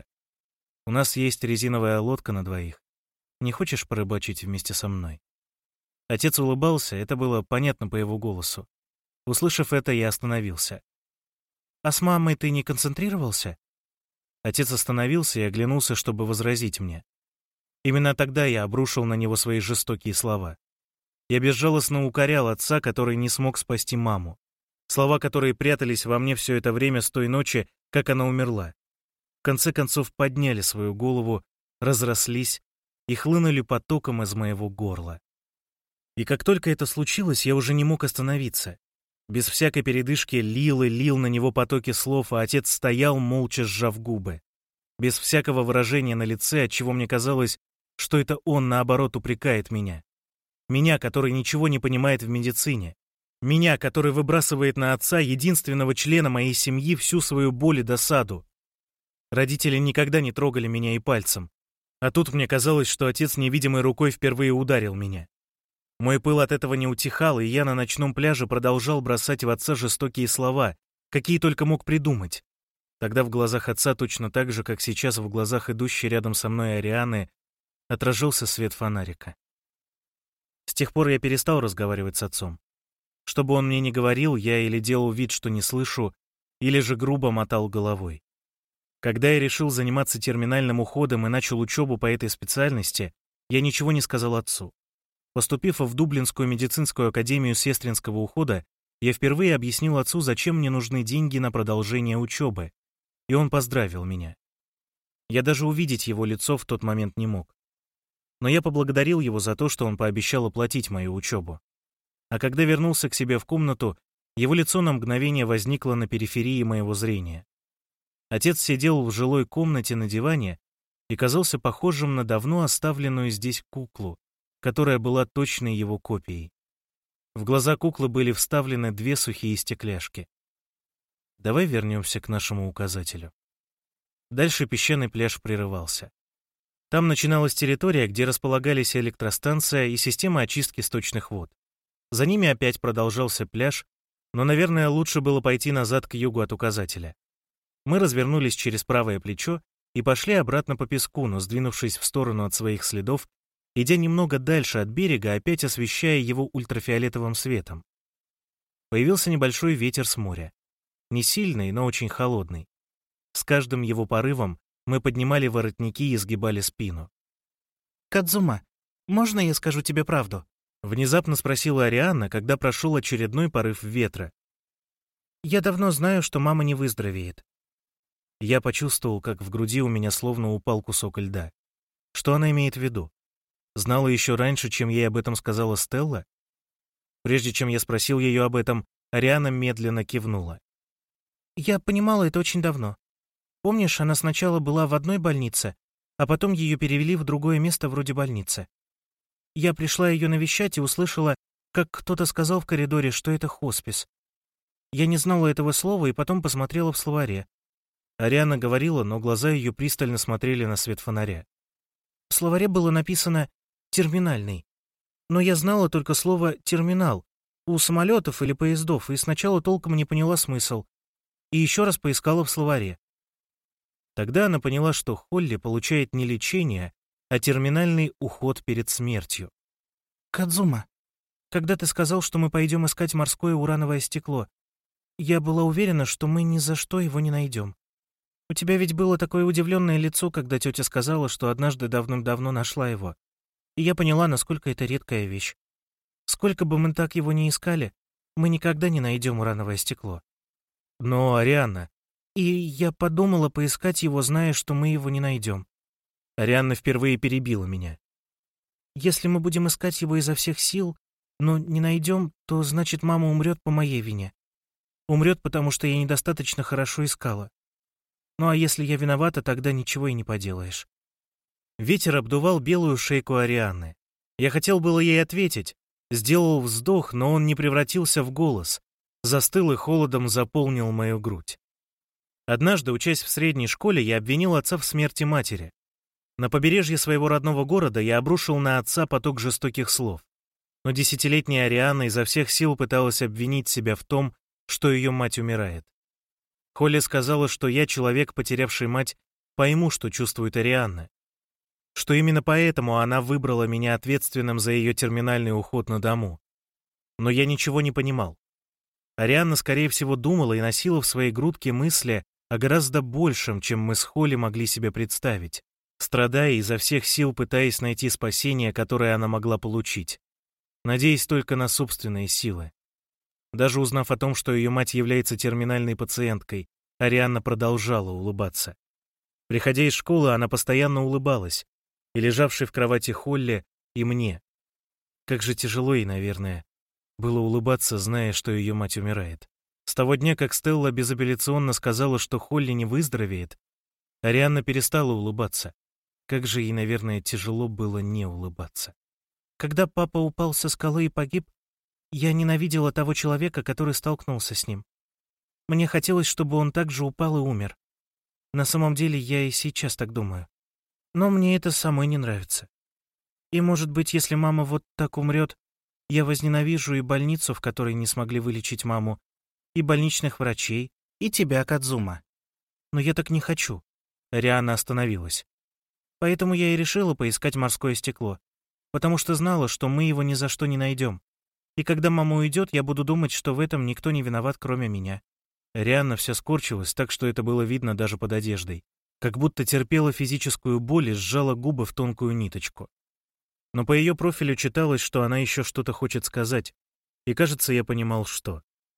У нас есть резиновая лодка на двоих. Не хочешь порыбачить вместе со мной?» Отец улыбался, это было понятно по его голосу. Услышав это, я остановился. «А с мамой ты не концентрировался?» Отец остановился и оглянулся, чтобы возразить мне. Именно тогда я обрушил на него свои жестокие слова. Я безжалостно укорял отца, который не смог спасти маму. Слова, которые прятались во мне все это время с той ночи, как она умерла. В конце концов подняли свою голову, разрослись и хлынули потоком из моего горла. И как только это случилось, я уже не мог остановиться. Без всякой передышки лил и лил на него потоки слов, а отец стоял, молча сжав губы. Без всякого выражения на лице, отчего мне казалось, что это он, наоборот, упрекает меня. Меня, который ничего не понимает в медицине. Меня, который выбрасывает на отца, единственного члена моей семьи, всю свою боль и досаду. Родители никогда не трогали меня и пальцем. А тут мне казалось, что отец невидимой рукой впервые ударил меня. Мой пыл от этого не утихал, и я на ночном пляже продолжал бросать в отца жестокие слова, какие только мог придумать. Тогда в глазах отца, точно так же, как сейчас в глазах идущей рядом со мной Арианы, отражался свет фонарика. С тех пор я перестал разговаривать с отцом. Что бы он мне ни говорил, я или делал вид, что не слышу, или же грубо мотал головой. Когда я решил заниматься терминальным уходом и начал учебу по этой специальности, я ничего не сказал отцу. Поступив в Дублинскую медицинскую академию сестринского ухода, я впервые объяснил отцу, зачем мне нужны деньги на продолжение учебы, и он поздравил меня. Я даже увидеть его лицо в тот момент не мог. Но я поблагодарил его за то, что он пообещал оплатить мою учебу. А когда вернулся к себе в комнату, его лицо на мгновение возникло на периферии моего зрения. Отец сидел в жилой комнате на диване и казался похожим на давно оставленную здесь куклу, которая была точной его копией. В глаза куклы были вставлены две сухие стекляшки. Давай вернемся к нашему указателю. Дальше песчаный пляж прерывался. Там начиналась территория, где располагались электростанция и система очистки сточных вод. За ними опять продолжался пляж, но, наверное, лучше было пойти назад к югу от указателя. Мы развернулись через правое плечо и пошли обратно по песку, но сдвинувшись в сторону от своих следов, идя немного дальше от берега, опять освещая его ультрафиолетовым светом. Появился небольшой ветер с моря. Не сильный, но очень холодный. С каждым его порывом мы поднимали воротники и сгибали спину. «Кадзума, можно я скажу тебе правду?» — внезапно спросила Арианна, когда прошел очередной порыв ветра. «Я давно знаю, что мама не выздоровеет». Я почувствовал, как в груди у меня словно упал кусок льда. Что она имеет в виду? Знала еще раньше, чем ей об этом сказала Стелла? Прежде чем я спросил ее об этом, Арианна медленно кивнула. «Я понимала это очень давно. Помнишь, она сначала была в одной больнице, а потом ее перевели в другое место вроде больницы. Я пришла ее навещать и услышала, как кто-то сказал в коридоре, что это хоспис. Я не знала этого слова и потом посмотрела в словаре». Арианна говорила, но глаза ее пристально смотрели на свет фонаря. В словаре было написано «терминальный». Но я знала только слово «терминал» у самолетов или поездов, и сначала толком не поняла смысл. И еще раз поискала в словаре. Тогда она поняла, что Холли получает не лечение, а терминальный уход перед смертью. «Кадзума, когда ты сказал, что мы пойдем искать морское урановое стекло, я была уверена, что мы ни за что его не найдем. У тебя ведь было такое удивленное лицо, когда тетя сказала, что однажды давным-давно нашла его. И я поняла, насколько это редкая вещь. Сколько бы мы так его ни искали, мы никогда не найдем урановое стекло. Но, Арианна... И я подумала поискать его, зная, что мы его не найдем. Арианна впервые перебила меня. Если мы будем искать его изо всех сил, но не найдем, то значит, мама умрет по моей вине. Умрет, потому что я недостаточно хорошо искала. Ну а если я виновата, тогда ничего и не поделаешь. Ветер обдувал белую шейку Арианны. Я хотел было ей ответить, сделал вздох, но он не превратился в голос, застыл и холодом заполнил мою грудь. Однажды, учась в средней школе, я обвинил отца в смерти матери. На побережье своего родного города я обрушил на отца поток жестоких слов. Но десятилетняя Арианна изо всех сил пыталась обвинить себя в том, что ее мать умирает. Холли сказала, что я, человек, потерявший мать, пойму, что чувствует Арианна. Что именно поэтому она выбрала меня ответственным за ее терминальный уход на дому. Но я ничего не понимал. Арианна, скорее всего, думала и носила в своей грудке мысли о гораздо большем, чем мы с Холли могли себе представить, страдая изо всех сил, пытаясь найти спасение, которое она могла получить, надеясь только на собственные силы. Даже узнав о том, что ее мать является терминальной пациенткой, Арианна продолжала улыбаться. Приходя из школы, она постоянно улыбалась, и лежавшей в кровати Холли, и мне. Как же тяжело ей, наверное, было улыбаться, зная, что ее мать умирает. С того дня, как Стелла безапелляционно сказала, что Холли не выздоровеет, Арианна перестала улыбаться. Как же ей, наверное, тяжело было не улыбаться. Когда папа упал со скалы и погиб, я ненавидела того человека, который столкнулся с ним. Мне хотелось, чтобы он также упал и умер. На самом деле, я и сейчас так думаю. Но мне это самой не нравится. И, может быть, если мама вот так умрет, я возненавижу и больницу, в которой не смогли вылечить маму, и больничных врачей, и тебя, Кадзума. Но я так не хочу. Арианна остановилась. Поэтому я и решила поискать морское стекло, потому что знала, что мы его ни за что не найдем. И когда мама уйдет, я буду думать, что в этом никто не виноват, кроме меня. Арианна вся скорчилась, так что это было видно даже под одеждой. Как будто терпела физическую боль и сжала губы в тонкую ниточку. Но по ее профилю читалось, что она еще что-то хочет сказать, и, кажется, я понимал, что.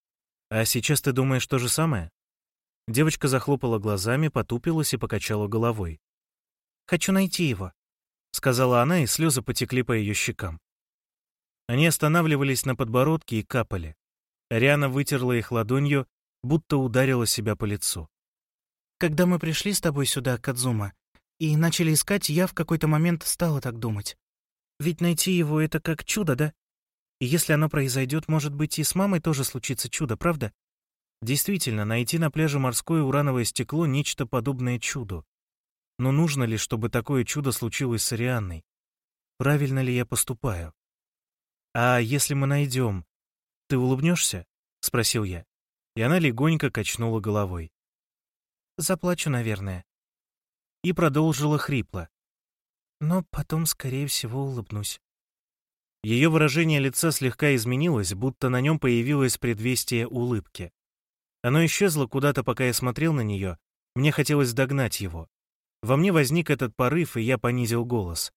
А сейчас ты думаешь то же самое? Девочка захлопала глазами, потупилась и покачала головой. «Хочу найти его», — сказала она, и слезы потекли по ее щекам. Они останавливались на подбородке и капали. Ариана вытерла их ладонью, будто ударила себя по лицу. «Когда мы пришли с тобой сюда, Кадзума, и начали искать, я в какой-то момент стала так думать. Ведь найти его — это как чудо, да? И если оно произойдет, может быть, и с мамой тоже случится чудо, правда?» Действительно, найти на пляже морское урановое стекло — нечто подобное чуду. Но нужно ли, чтобы такое чудо случилось с Арианной? Правильно ли я поступаю? «А если мы найдем, ты улыбнешься?» — спросил я. И она легонько качнула головой. «Заплачу, наверное». И продолжила хрипло. «Но потом, скорее всего, улыбнусь». Ее выражение лица слегка изменилось, будто на нем появилось предвестие улыбки. Оно исчезло куда-то, пока я смотрел на нее. Мне хотелось догнать его. Во мне возник этот порыв, и я понизил голос.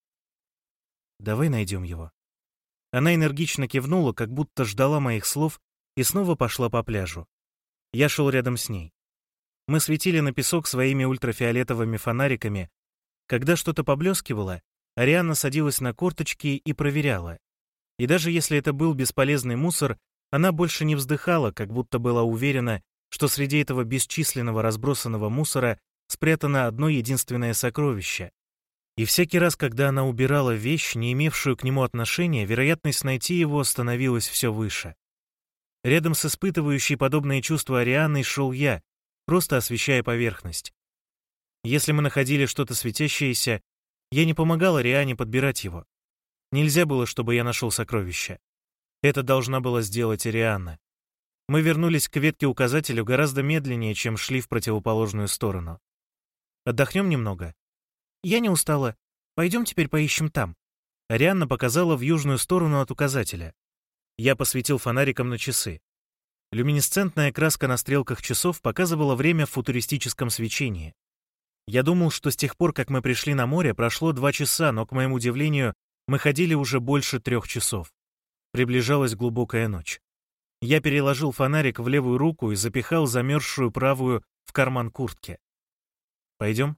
«Давай найдем его». Она энергично кивнула, как будто ждала моих слов, и снова пошла по пляжу. Я шел рядом с ней. Мы светили на песок своими ультрафиолетовыми фонариками. Когда что-то поблескивало, Арианна садилась на корточки и проверяла. И даже если это был бесполезный мусор, она больше не вздыхала, как будто была уверена, что среди этого бесчисленного разбросанного мусора спрятано одно единственное сокровище. И всякий раз, когда она убирала вещь, не имевшую к нему отношения, вероятность найти его становилась все выше. Рядом с испытывающей подобные чувства Арианной шел я, просто освещая поверхность. Если мы находили что-то светящееся, я не помогал Ариане подбирать его. Нельзя было, чтобы я нашел сокровище. Это должна была сделать Арианна. Мы вернулись к ветке указателю гораздо медленнее, чем шли в противоположную сторону. «Отдохнем немного?» «Я не устала. Пойдем теперь поищем там». Арианна показала в южную сторону от указателя. Я посветил фонариком на часы. Люминесцентная краска на стрелках часов показывала время в футуристическом свечении. Я думал, что с тех пор, как мы пришли на море, прошло два часа, но, к моему удивлению, мы ходили уже больше трех часов. Приближалась глубокая ночь. Я переложил фонарик в левую руку и запихал замерзшую правую в карман куртки. «Пойдем?»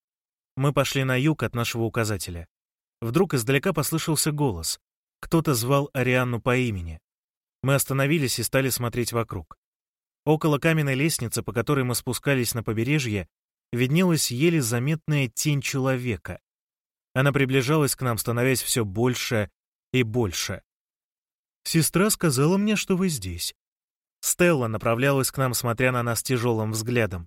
Мы пошли на юг от нашего указателя. Вдруг издалека послышался голос. Кто-то звал Арианну по имени. Мы остановились и стали смотреть вокруг. Около каменной лестницы, по которой мы спускались на побережье, виднелась еле заметная тень человека. Она приближалась к нам, становясь все больше и больше. «Сестра сказала мне, что вы здесь». Стелла направлялась к нам, смотря на нас тяжелым взглядом.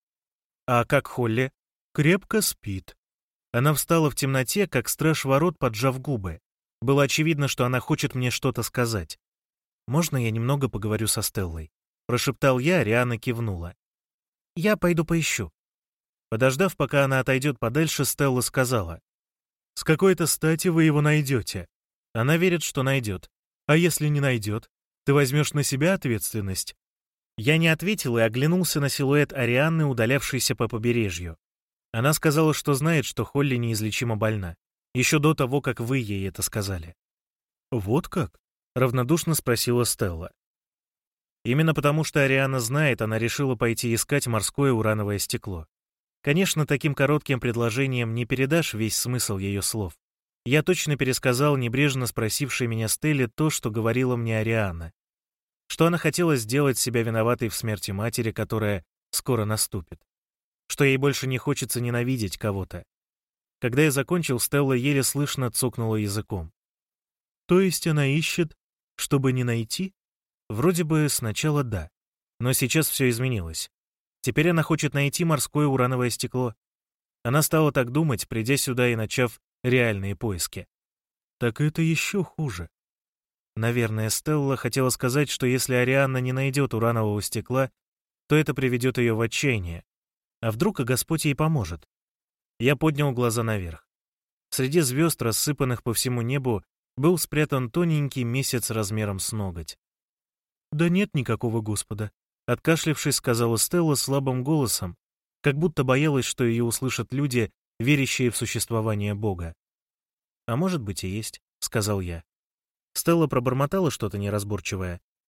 «А как Холли?» «Крепко спит». Она встала в темноте, как страж ворот, поджав губы. Было очевидно, что она хочет мне что-то сказать. «Можно я немного поговорю со Стеллой?» Прошептал я, Ариана кивнула. «Я пойду поищу». Подождав, пока она отойдет подальше, Стелла сказала. «С какой-то стати вы его найдете?» Она верит, что найдет. «А если не найдет, ты возьмешь на себя ответственность?» Я не ответил и оглянулся на силуэт Арианны, удалявшейся по побережью. Она сказала, что знает, что Холли неизлечимо больна. Еще до того, как вы ей это сказали. «Вот как?» — равнодушно спросила Стелла. Именно потому, что Арианна знает, она решила пойти искать морское урановое стекло. Конечно, таким коротким предложением не передашь весь смысл ее слов. Я точно пересказал небрежно спросившей меня Стелле то, что говорила мне Арианна. Что она хотела сделать себя виноватой в смерти матери, которая скоро наступит. Что ей больше не хочется ненавидеть кого-то. Когда я закончил, Стелла еле слышно цокнула языком. «То есть она ищет, чтобы не найти?» Вроде бы сначала да, но сейчас все изменилось. Теперь она хочет найти морское урановое стекло. Она стала так думать, придя сюда и начав реальные поиски. Так это еще хуже. Наверное, Стелла хотела сказать, что если Арианна не найдет уранового стекла, то это приведет ее в отчаяние. А вдруг и Господь ей поможет? Я поднял глаза наверх. Среди звезд, рассыпанных по всему небу, был спрятан тоненький месяц размером с ноготь. «Да нет никакого Господа», — откашлившись, сказала Стелла слабым голосом, как будто боялась, что ее услышат люди, верящие в существование Бога. «А может быть и есть», — сказал я. Стелла пробормотала что-то неразборчивое,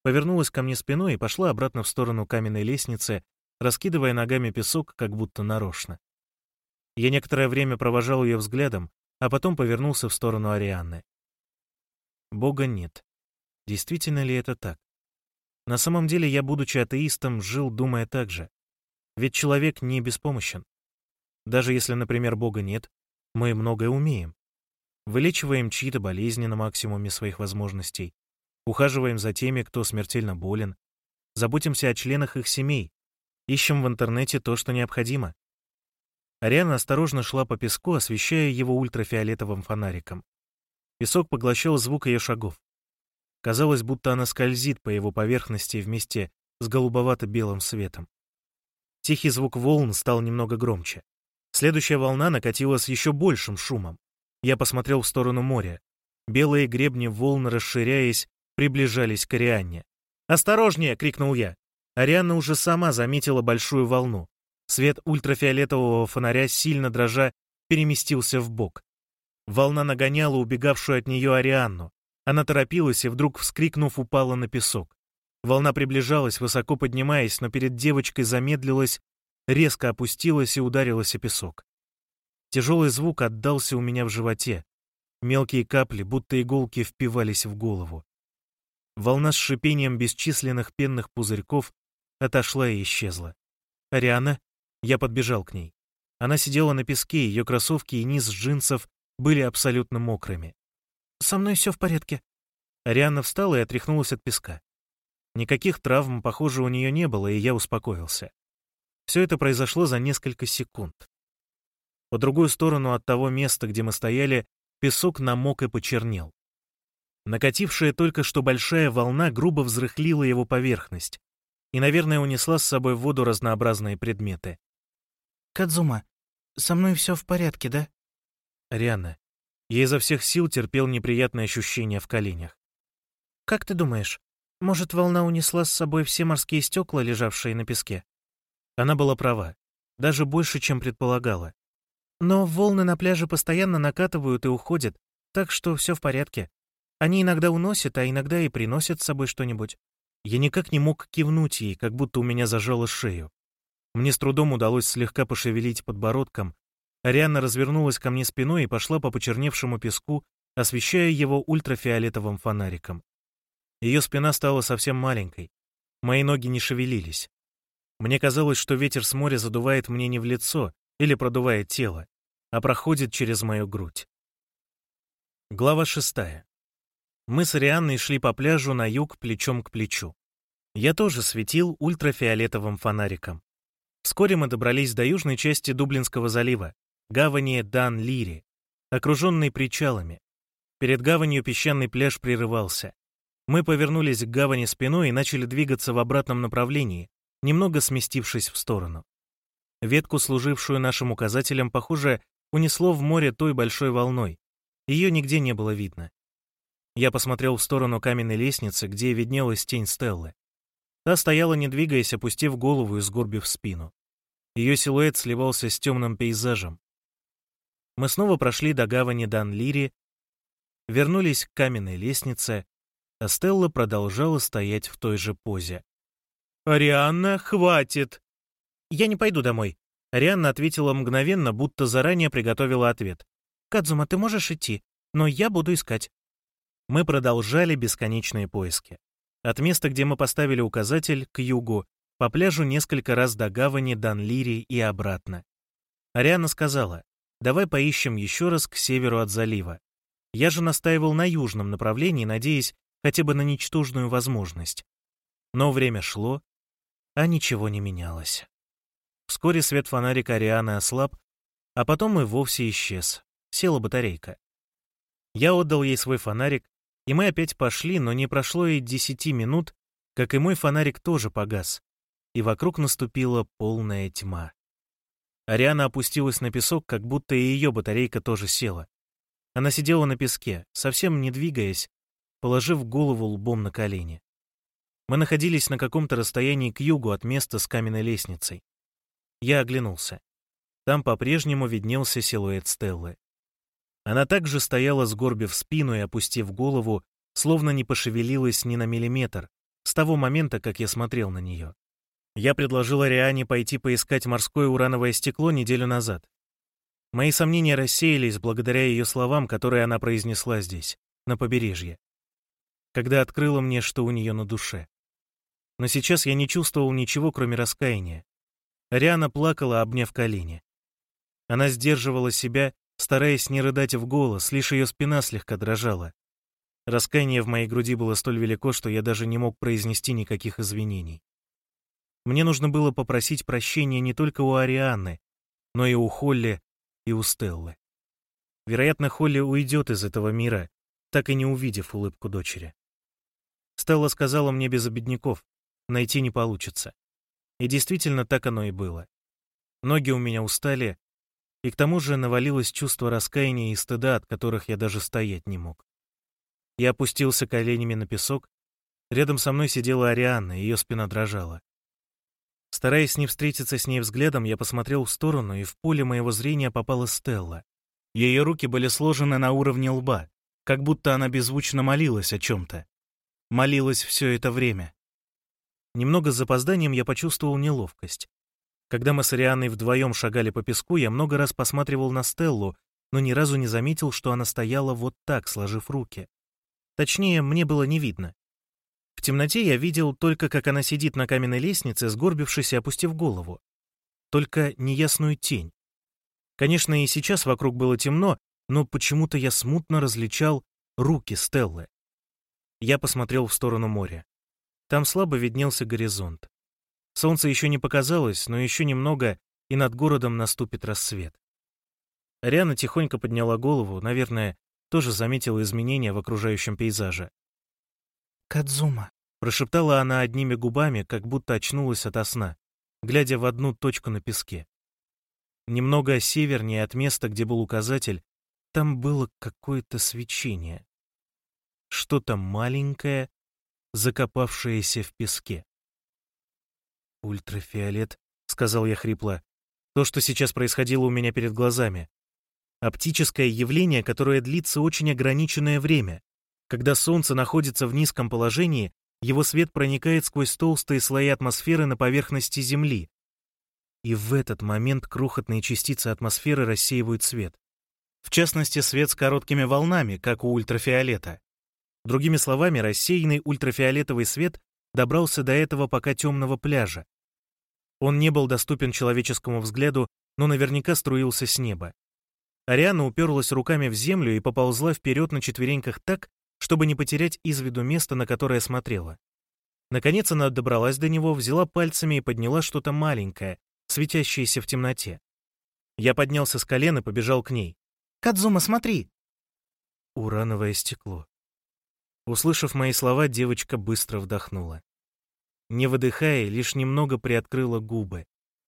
повернулась ко мне спиной и пошла обратно в сторону каменной лестницы, раскидывая ногами песок, как будто нарочно. Я некоторое время провожал ее взглядом, а потом повернулся в сторону Арианны. Бога нет. Действительно ли это так? На самом деле я, будучи атеистом, жил, думая так же. Ведь человек не беспомощен. Даже если, например, Бога нет, мы многое умеем. Вылечиваем чьи-то болезни на максимуме своих возможностей, ухаживаем за теми, кто смертельно болен, заботимся о членах их семей, ищем в интернете то, что необходимо. Ариана осторожно шла по песку, освещая его ультрафиолетовым фонариком. Песок поглощал звук ее шагов. Казалось, будто она скользит по его поверхности вместе с голубовато-белым светом. Тихий звук волн стал немного громче. Следующая волна накатила с еще большим шумом. Я посмотрел в сторону моря. Белые гребни волн, расширяясь, приближались к Арианне. «Осторожнее!» — крикнул я. Арианна уже сама заметила большую волну. Свет ультрафиолетового фонаря, сильно дрожа, переместился вбок. Волна нагоняла убегавшую от нее Арианну. Она торопилась и, вдруг вскрикнув, упала на песок. Волна приближалась, высоко поднимаясь, но перед девочкой замедлилась, резко опустилась и ударилась о песок. Тяжелый звук отдался у меня в животе. Мелкие капли, будто иголки, впивались в голову. Волна с шипением бесчисленных пенных пузырьков отошла и исчезла. «Ариана?» Я подбежал к ней. Она сидела на песке, ее кроссовки и низ джинсов были абсолютно мокрыми. «Со мной все в порядке». Арианна встала и отряхнулась от песка. Никаких травм, похоже, у нее не было, и я успокоился. Все это произошло за несколько секунд. По другую сторону от того места, где мы стояли, песок намок и почернел. Накатившая только что большая волна грубо взрыхлила его поверхность и, наверное, унесла с собой в воду разнообразные предметы. «Кадзума, со мной все в порядке, да?» Арианна. Я изо всех сил терпел неприятные ощущения в коленях. «Как ты думаешь, может, волна унесла с собой все морские стекла, лежавшие на песке?» Она была права, даже больше, чем предполагала. «Но волны на пляже постоянно накатывают и уходят, так что все в порядке. Они иногда уносят, а иногда и приносят с собой что-нибудь». Я никак не мог кивнуть ей, как будто у меня зажало шею. Мне с трудом удалось слегка пошевелить подбородком. Арианна развернулась ко мне спиной и пошла по почерневшему песку, освещая его ультрафиолетовым фонариком. Ее спина стала совсем маленькой. Мои ноги не шевелились. Мне казалось, что ветер с моря задувает мне не в лицо или продувает тело, а проходит через мою грудь. Глава шестая. Мы с Арианной шли по пляжу на юг плечом к плечу. Я тоже светил ультрафиолетовым фонариком. Вскоре мы добрались до южной части Дублинского залива, гавани Дан-Лири, окруженной причалами. Перед гаванью песчаный пляж прерывался. Мы повернулись к гавани спиной и начали двигаться в обратном направлении, немного сместившись в сторону. Ветку, служившую нашим указателем, похоже, унесло в море той большой волной. Ее нигде не было видно. Я посмотрел в сторону каменной лестницы, где виднелась тень Стеллы. Та стояла, не двигаясь, опустив голову и сгорбив спину. Ее силуэт сливался с темным пейзажем. Мы снова прошли до гавани Дан-Лири, вернулись к каменной лестнице, а Стелла продолжала стоять в той же позе. «Арианна, хватит!» «Я не пойду домой», — Арианна ответила мгновенно, будто заранее приготовила ответ. «Кадзума, ты можешь идти, но я буду искать». Мы продолжали бесконечные поиски. От места, где мы поставили указатель, к югу, по пляжу несколько раз до гавани Дан-Лири и обратно. Арианна сказала, давай поищем еще раз к северу от залива. Я же настаивал на южном направлении, надеясь хотя бы на ничтожную возможность. Но время шло, а ничего не менялось. Вскоре свет фонарика Арианы ослаб, а потом и вовсе исчез. Села батарейка. Я отдал ей свой фонарик, и мы опять пошли, но не прошло и десяти минут, как и мой фонарик тоже погас, и вокруг наступила полная тьма. Ариана опустилась на песок, как будто и ее батарейка тоже села. Она сидела на песке, совсем не двигаясь, положив голову лбом на колени. Мы находились на каком-то расстоянии к югу от места с каменной лестницей. Я оглянулся. Там по-прежнему виднелся силуэт Стеллы. Она также стояла, сгорбив спину и опустив голову, словно не пошевелилась ни на миллиметр, с того момента, как я смотрел на нее. Я предложил Ариане пойти поискать морское урановое стекло неделю назад. Мои сомнения рассеялись благодаря ее словам, которые она произнесла здесь, на побережье, когда открыла мне, что у нее на душе. Но сейчас я не чувствовал ничего, кроме раскаяния. Ариана плакала, обняв колени. Она сдерживала себя, стараясь не рыдать в голос, лишь ее спина слегка дрожала. Раскаяние в моей груди было столь велико, что я даже не мог произнести никаких извинений. Мне нужно было попросить прощения не только у Арианы, но и у Холли, и у Стеллы. Вероятно, Холли уйдет из этого мира, так и не увидев улыбку дочери. Стелла сказала мне без обиняков, найти не получится. И действительно, так оно и было. Ноги у меня устали, и к тому же навалилось чувство раскаяния и стыда, от которых я даже стоять не мог. Я опустился коленями на песок. Рядом со мной сидела Арианна, ее спина дрожала. Стараясь не встретиться с ней взглядом, я посмотрел в сторону, и в поле моего зрения попала Стелла. Ее руки были сложены на уровне лба, как будто она беззвучно молилась о чем-то. Молилась все это время. Немного с запозданием я почувствовал неловкость. Когда мы с Арианной вдвоем шагали по песку, я много раз посматривал на Стеллу, но ни разу не заметил, что она стояла вот так, сложив руки. Точнее, мне было не видно. В темноте я видел только, как она сидит на каменной лестнице, сгорбившись и опустив голову. Только неясную тень. Конечно, и сейчас вокруг было темно, но почему-то я смутно различал руки Стеллы. Я посмотрел в сторону моря. Там слабо виднелся горизонт. Солнце еще не показалось, но еще немного, и над городом наступит рассвет. Ариана тихонько подняла голову, наверное, тоже заметила изменения в окружающем пейзаже. «Кадзума», — прошептала она одними губами, как будто очнулась ото сна, глядя в одну точку на песке. Немного севернее от места, где был указатель, там было какое-то свечение. Что-то маленькое, закопавшееся в песке. «Ультрафиолет», — сказал я хрипло, — «то, что сейчас происходило у меня перед глазами. Оптическое явление, которое длится очень ограниченное время. Когда Солнце находится в низком положении, его свет проникает сквозь толстые слои атмосферы на поверхности Земли. И в этот момент крохотные частицы атмосферы рассеивают свет. В частности, свет с короткими волнами, как у ультрафиолета. Другими словами, рассеянный ультрафиолетовый свет добрался до этого пока темного пляжа. Он не был доступен человеческому взгляду, но наверняка струился с неба. Ариана уперлась руками в землю и поползла вперед на четвереньках так, чтобы не потерять из виду место, на которое смотрела. Наконец она добралась до него, взяла пальцами и подняла что-то маленькое, светящееся в темноте. Я поднялся с колен и побежал к ней. «Кадзума, смотри!» Урановое стекло. Услышав мои слова, девочка быстро вдохнула. Не выдыхая, лишь немного приоткрыла губы.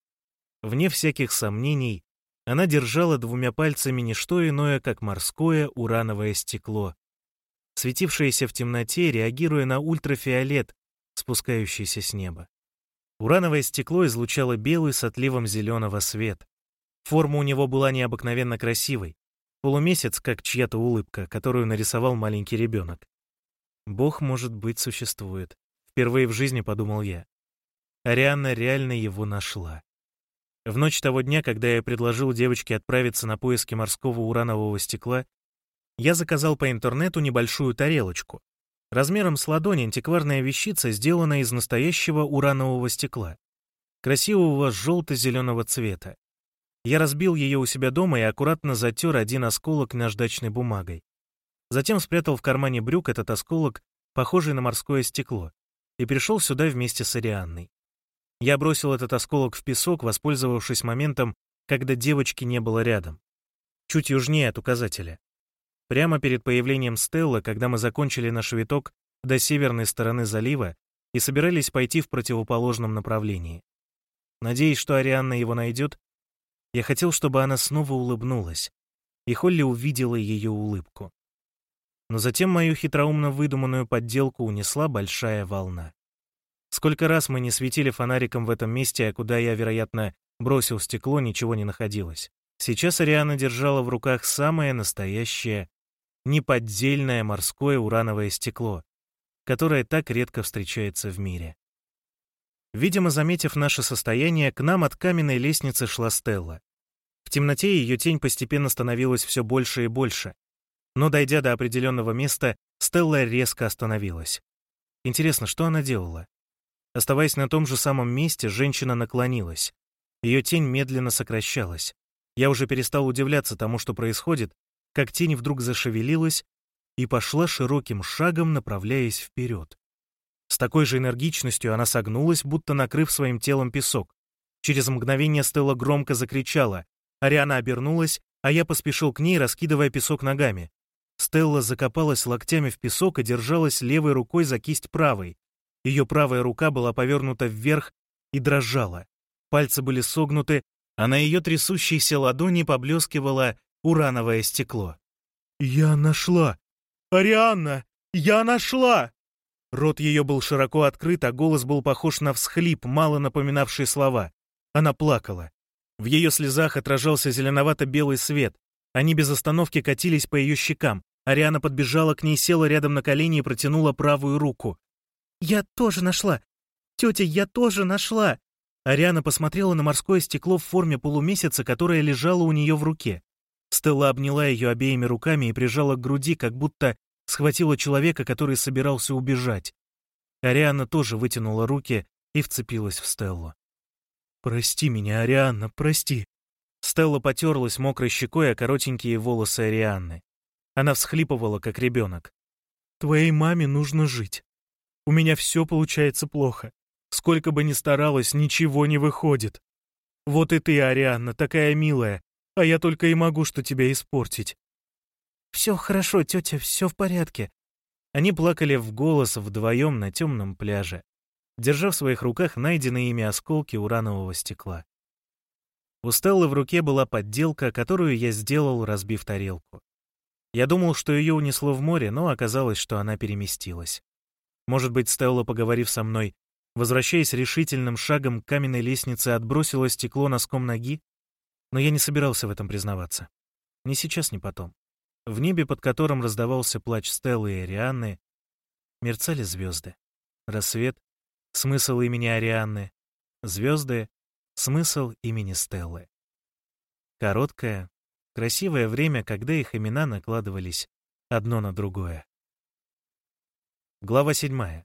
Вне всяких сомнений, она держала двумя пальцами не что иное, как морское урановое стекло, светившееся в темноте, реагируя на ультрафиолет, спускающийся с неба. Урановое стекло излучало белый с отливом зеленого свет. Форма у него была необыкновенно красивой. Полумесяц, как чья-то улыбка, которую нарисовал маленький ребенок. «Бог, может быть, существует», — впервые в жизни подумал я. Арианна реально его нашла. В ночь того дня, когда я предложил девочке отправиться на поиски морского уранового стекла, я заказал по интернету небольшую тарелочку. Размером с ладонь антикварная вещица, сделанная из настоящего уранового стекла, красивого желто-зеленого цвета. Я разбил ее у себя дома и аккуратно затер один осколок наждачной бумагой. Затем спрятал в кармане брюк этот осколок, похожий на морское стекло, и пришел сюда вместе с Арианной. Я бросил этот осколок в песок, воспользовавшись моментом, когда девочки не было рядом. Чуть южнее от указателя. Прямо перед появлением Стеллы, когда мы закончили наш виток до северной стороны залива и собирались пойти в противоположном направлении. Надеясь, что Арианна его найдет, я хотел, чтобы она снова улыбнулась, и Холли увидела ее улыбку. Но затем мою хитроумно выдуманную подделку унесла большая волна. Сколько раз мы не светили фонариком в этом месте, а куда я, вероятно, бросил стекло, ничего не находилось. Сейчас Арианна держала в руках самое настоящее, неподдельное морское урановое стекло, которая так редко встречается в мире. Видимо, заметив наше состояние, к нам от каменной лестницы шла Стелла. В темноте ее тень постепенно становилась все больше и больше. Но, дойдя до определенного места, Стелла резко остановилась. Интересно, что она делала? Оставаясь на том же самом месте, женщина наклонилась. Ее тень медленно сокращалась. Я уже перестал удивляться тому, что происходит, как тень вдруг зашевелилась и пошла широким шагом, направляясь вперед. С такой же энергичностью она согнулась, будто накрыв своим телом песок. Через мгновение Стелла громко закричала. Ариана обернулась, а я поспешил к ней, раскидывая песок ногами. Стелла закопалась локтями в песок и держалась левой рукой за кисть правой. Ее правая рука была повернута вверх и дрожала. Пальцы были согнуты, а на ее трясущейся ладони поблескивало урановое стекло. «Я нашла! Арианна! Я нашла!» Рот ее был широко открыт, а голос был похож на всхлип, мало напоминавший слова. Она плакала. В ее слезах отражался зеленовато-белый свет. Они без остановки катились по ее щекам. Ариана подбежала к ней, села рядом на колени и протянула правую руку. «Я тоже нашла! Тетя, я тоже нашла!» Ариана посмотрела на морское стекло в форме полумесяца, которое лежало у нее в руке. Стелла обняла ее обеими руками и прижала к груди, как будто схватила человека, который собирался убежать. Ариана тоже вытянула руки и вцепилась в Стеллу. «Прости меня, Арианна, прости!» Стелла потерлась мокрой щекой о коротенькие волосы Арианны. Она всхлипывала, как ребенок. «Твоей маме нужно жить. У меня все получается плохо. Сколько бы ни старалась, ничего не выходит. Вот и ты, Арианна, такая милая, а я только и могу что тебя испортить». «Все хорошо, тетя, все в порядке». Они плакали в голос вдвоем на темном пляже, держа в своих руках найденные ими осколки уранового стекла. У Стеллы в руке была подделка, которую я сделал, разбив тарелку. Я думал, что ее унесло в море, но оказалось, что она переместилась. Может быть, Стелла, поговорив со мной, возвращаясь решительным шагом к каменной лестнице, отбросила стекло носком ноги? Но я не собирался в этом признаваться. Ни сейчас, ни потом. В небе, под которым раздавался плач Стеллы и Арианны, мерцали звезды. Рассвет — смысл имени Арианны. Звезды — смысл имени Стеллы. Короткое, красивое время, когда их имена накладывались одно на другое. Глава седьмая.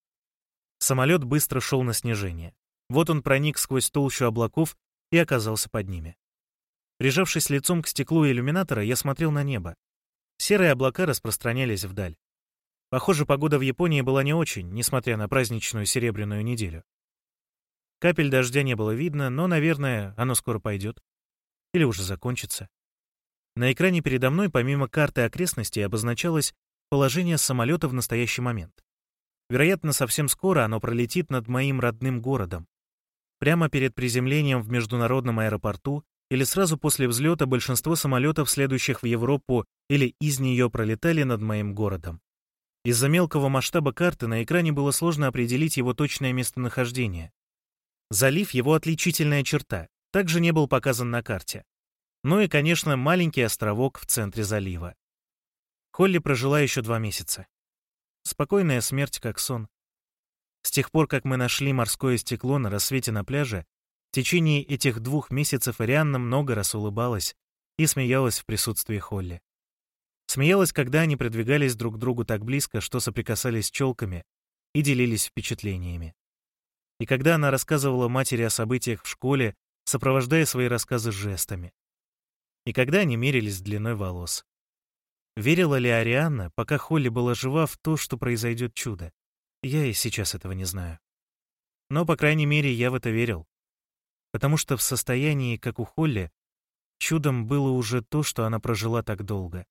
Самолет быстро шел на снижение. Вот он проник сквозь толщу облаков и оказался под ними. Прижавшись лицом к стеклу иллюминатора, я смотрел на небо. Серые облака распространялись вдаль. Похоже, погода в Японии была не очень, несмотря на праздничную серебряную неделю. Капель дождя не было видно, но, наверное, оно скоро пойдет. Или уже закончится. На экране передо мной, помимо карты окрестностей, обозначалось положение самолета в настоящий момент. Вероятно, совсем скоро оно пролетит над моим родным городом. Прямо перед приземлением в международном аэропорту или сразу после взлета большинство самолетов, следующих в Европу или из нее, пролетали над моим городом. Из-за мелкого масштаба карты на экране было сложно определить его точное местонахождение. Залив — его отличительная черта, также не был показан на карте. Ну и, конечно, маленький островок в центре залива. Холли прожила еще два месяца. Спокойная смерть, как сон. С тех пор, как мы нашли морское стекло на рассвете на пляже, в течение этих двух месяцев Арианна много раз улыбалась и смеялась в присутствии Холли. Смеялась, когда они придвигались друг к другу так близко, что соприкасались челками и делились впечатлениями. И когда она рассказывала матери о событиях в школе, сопровождая свои рассказы жестами. И когда они мерились длиной волос. Верила ли Арианна, пока Холли была жива, в то, что произойдет чудо? Я и сейчас этого не знаю. Но, по крайней мере, я в это верил. Потому что в состоянии, как у Холли, чудом было уже то, что она прожила так долго.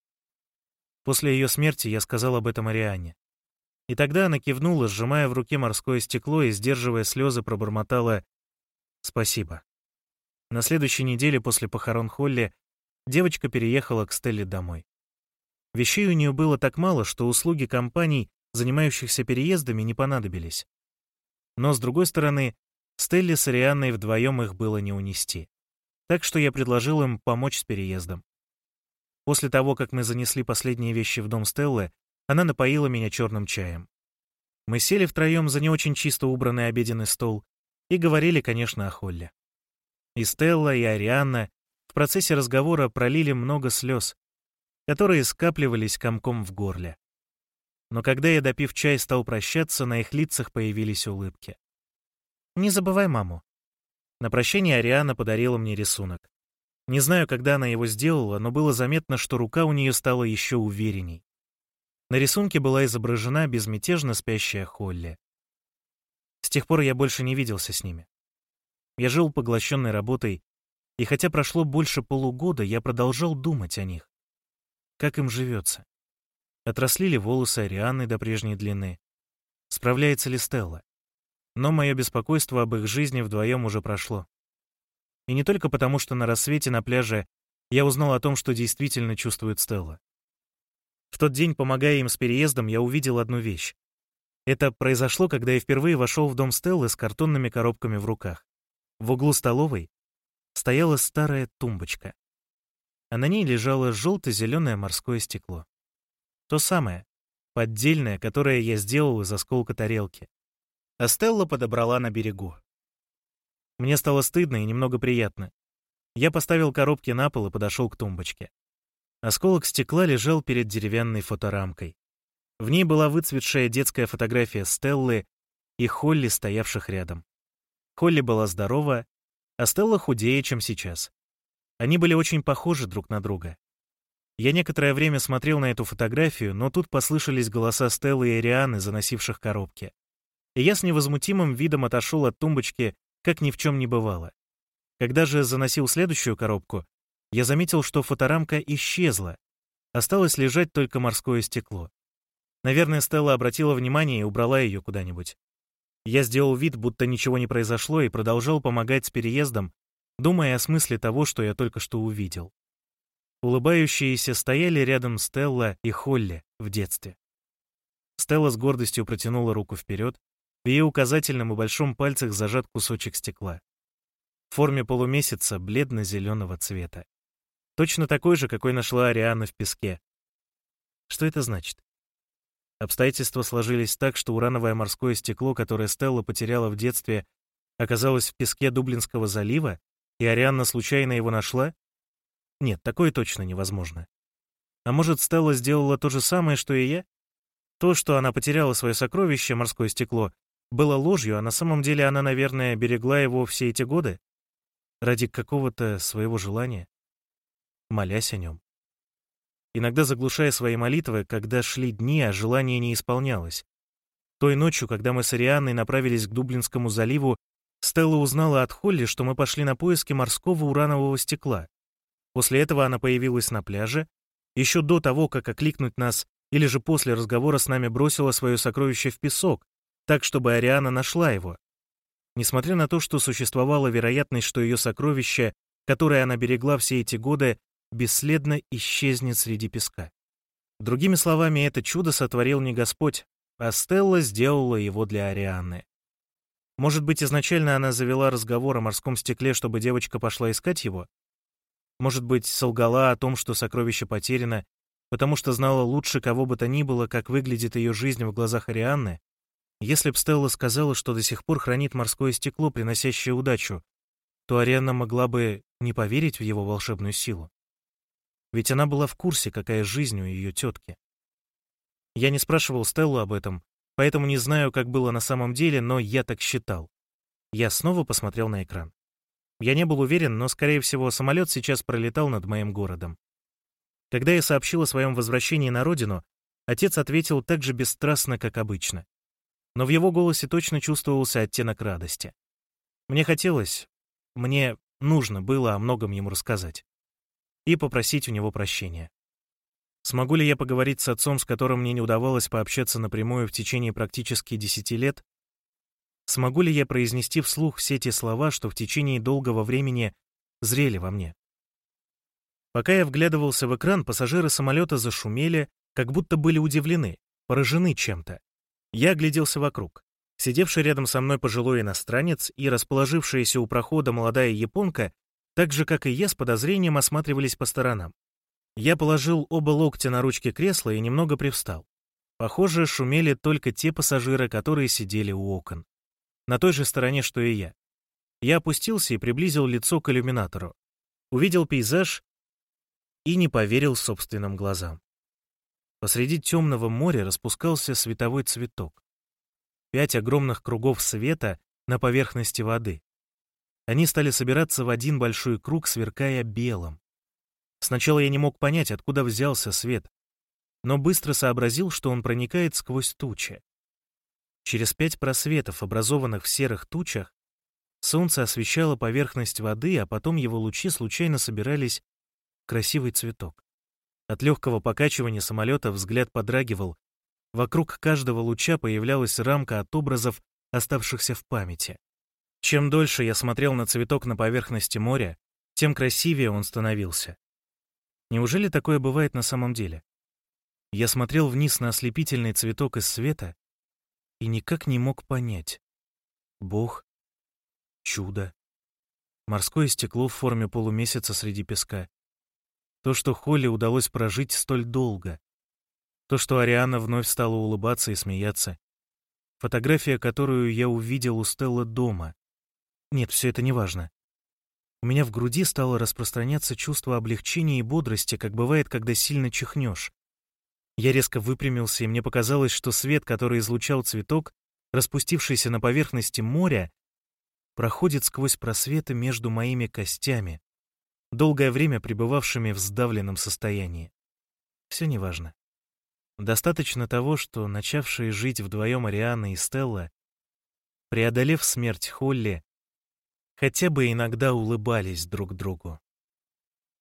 После ее смерти я сказал об этом Арианне. И тогда она кивнула, сжимая в руке морское стекло и, сдерживая слезы, пробормотала «Спасибо». На следующей неделе после похорон Холли девочка переехала к Стелле домой. Вещей у нее было так мало, что услуги компаний, занимающихся переездами, не понадобились. Но, с другой стороны, Стелле с Арианной вдвоем их было не унести. Так что я предложил им помочь с переездом. После того, как мы занесли последние вещи в дом Стеллы, она напоила меня черным чаем. Мы сели втроем за не очень чисто убранный обеденный стол и говорили, конечно, о Холле. И Стелла, и Арианна в процессе разговора пролили много слез, которые скапливались комком в горле. Но когда я, допив чай, стал прощаться, на их лицах появились улыбки. «Не забывай маму». На прощание Арианна подарила мне рисунок. Не знаю, когда она его сделала, но было заметно, что рука у нее стала еще уверенней. На рисунке была изображена безмятежно спящая Холли. С тех пор я больше не виделся с ними. Я жил поглощенной работой, и хотя прошло больше полугода, я продолжал думать о них. Как им живется? Отросли ли волосы Арианны до прежней длины? Справляется ли Стелла? Но мое беспокойство об их жизни вдвоем уже прошло. И не только потому, что на рассвете на пляже я узнал о том, что действительно чувствует Стелла. В тот день, помогая им с переездом, я увидел одну вещь. Это произошло, когда я впервые вошел в дом Стеллы с картонными коробками в руках. В углу столовой стояла старая тумбочка, а на ней лежало желто-зеленое морское стекло. То самое, поддельное, которое я сделал из осколка тарелки. А Стелла подобрала на берегу. Мне стало стыдно и немного приятно. Я поставил коробки на пол и подошел к тумбочке. Осколок стекла лежал перед деревянной фоторамкой. В ней была выцветшая детская фотография Стеллы и Холли, стоявших рядом. Холли была здорова, а Стелла худее, чем сейчас. Они были очень похожи друг на друга. Я некоторое время смотрел на эту фотографию, но тут послышались голоса Стеллы и Арианны, заносивших коробки. И я с невозмутимым видом отошел от тумбочки, как ни в чем не бывало. Когда же заносил следующую коробку, я заметил, что фоторамка исчезла. Осталось лежать только морское стекло. Наверное, Стелла обратила внимание и убрала ее куда-нибудь. Я сделал вид, будто ничего не произошло, и продолжал помогать с переездом, думая о смысле того, что я только что увидел. Улыбающиеся стояли рядом Стелла и Холли в детстве. Стелла с гордостью протянула руку вперед, в ее указательном и большом пальцах зажат кусочек стекла. В форме полумесяца бледно-зеленого цвета. Точно такой же, какой нашла Арианна в песке. Что это значит? Обстоятельства сложились так, что урановое морское стекло, которое Стелла потеряла в детстве, оказалось в песке Дублинского залива, и Арианна случайно его нашла? Нет, такое точно невозможно. А может, Стелла сделала то же самое, что и я? То, что она потеряла свое сокровище, морское стекло, было ложью, а на самом деле она, наверное, берегла его все эти годы? Ради какого-то своего желания? Молясь о нем. Иногда заглушая свои молитвы, когда шли дни, а желание не исполнялось. Той ночью, когда мы с Арианной направились к Дублинскому заливу, Стелла узнала от Холли, что мы пошли на поиски морского уранового стекла. После этого она появилась на пляже, еще до того, как окликнуть нас, или же после разговора с нами бросила свое сокровище в песок, так, чтобы Арианна нашла его. Несмотря на то, что существовала вероятность, что ее сокровище, которое она берегла все эти годы, бесследно исчезнет среди песка. Другими словами, это чудо сотворил не Господь, а Стелла сделала его для Арианны. Может быть, изначально она завела разговор о морском стекле, чтобы девочка пошла искать его? Может быть, солгала о том, что сокровище потеряно, потому что знала лучше кого бы то ни было, как выглядит ее жизнь в глазах Арианны? Если б Стелла сказала, что до сих пор хранит морское стекло, приносящее удачу, то Арианна могла бы не поверить в его волшебную силу. Ведь она была в курсе, какая жизнь у ее тетки. Я не спрашивал Стеллу об этом, поэтому не знаю, как было на самом деле, но я так считал. Я снова посмотрел на экран. Я не был уверен, но, скорее всего, самолет сейчас пролетал над моим городом. Когда я сообщил о своем возвращении на родину, отец ответил так же бесстрастно, как обычно. Но в его голосе точно чувствовался оттенок радости. Мне хотелось, мне нужно было о многом ему рассказать и попросить у него прощения. Смогу ли я поговорить с отцом, с которым мне не удавалось пообщаться напрямую в течение практически десяти лет? Смогу ли я произнести вслух все те слова, что в течение долгого времени зрели во мне? Пока я вглядывался в экран, пассажиры самолета зашумели, как будто были удивлены, поражены чем-то. Я огляделся вокруг. Сидевший рядом со мной пожилой иностранец и расположившаяся у прохода молодая японка, так же, как и я, с подозрением осматривались по сторонам. Я положил оба локтя на ручки кресла и немного привстал. Похоже, шумели только те пассажиры, которые сидели у окон. На той же стороне, что и я. Я опустился и приблизил лицо к иллюминатору. Увидел пейзаж и не поверил собственным глазам. Посреди темного моря распускался световой цветок. Пять огромных кругов света на поверхности воды. Они стали собираться в один большой круг, сверкая белым. Сначала я не мог понять, откуда взялся свет, но быстро сообразил, что он проникает сквозь тучи. Через пять просветов, образованных в серых тучах, солнце освещало поверхность воды, а потом его лучи случайно собирались в красивый цветок. От легкого покачивания самолета взгляд подрагивал. Вокруг каждого луча появлялась рамка от образов, оставшихся в памяти. Чем дольше я смотрел на цветок на поверхности моря, тем красивее он становился. Неужели такое бывает на самом деле? Я смотрел вниз на ослепительный цветок из света и никак не мог понять. Бог, чудо, морское стекло в форме полумесяца среди песка. То, что Холли удалось прожить столь долго. То, что Ариана вновь стала улыбаться и смеяться. Фотография, которую я увидел у Стеллы дома. Нет, все это не важно. У меня в груди стало распространяться чувство облегчения и бодрости, как бывает, когда сильно чихнешь. Я резко выпрямился, и мне показалось, что свет, который излучал цветок, распустившийся на поверхности моря, проходит сквозь просветы между моими костями, долгое время пребывавшими в сдавленном состоянии. Все неважно. Достаточно того, что начавшие жить вдвоем Ариана и Стелла, преодолев смерть Холли, хотя бы иногда улыбались друг другу.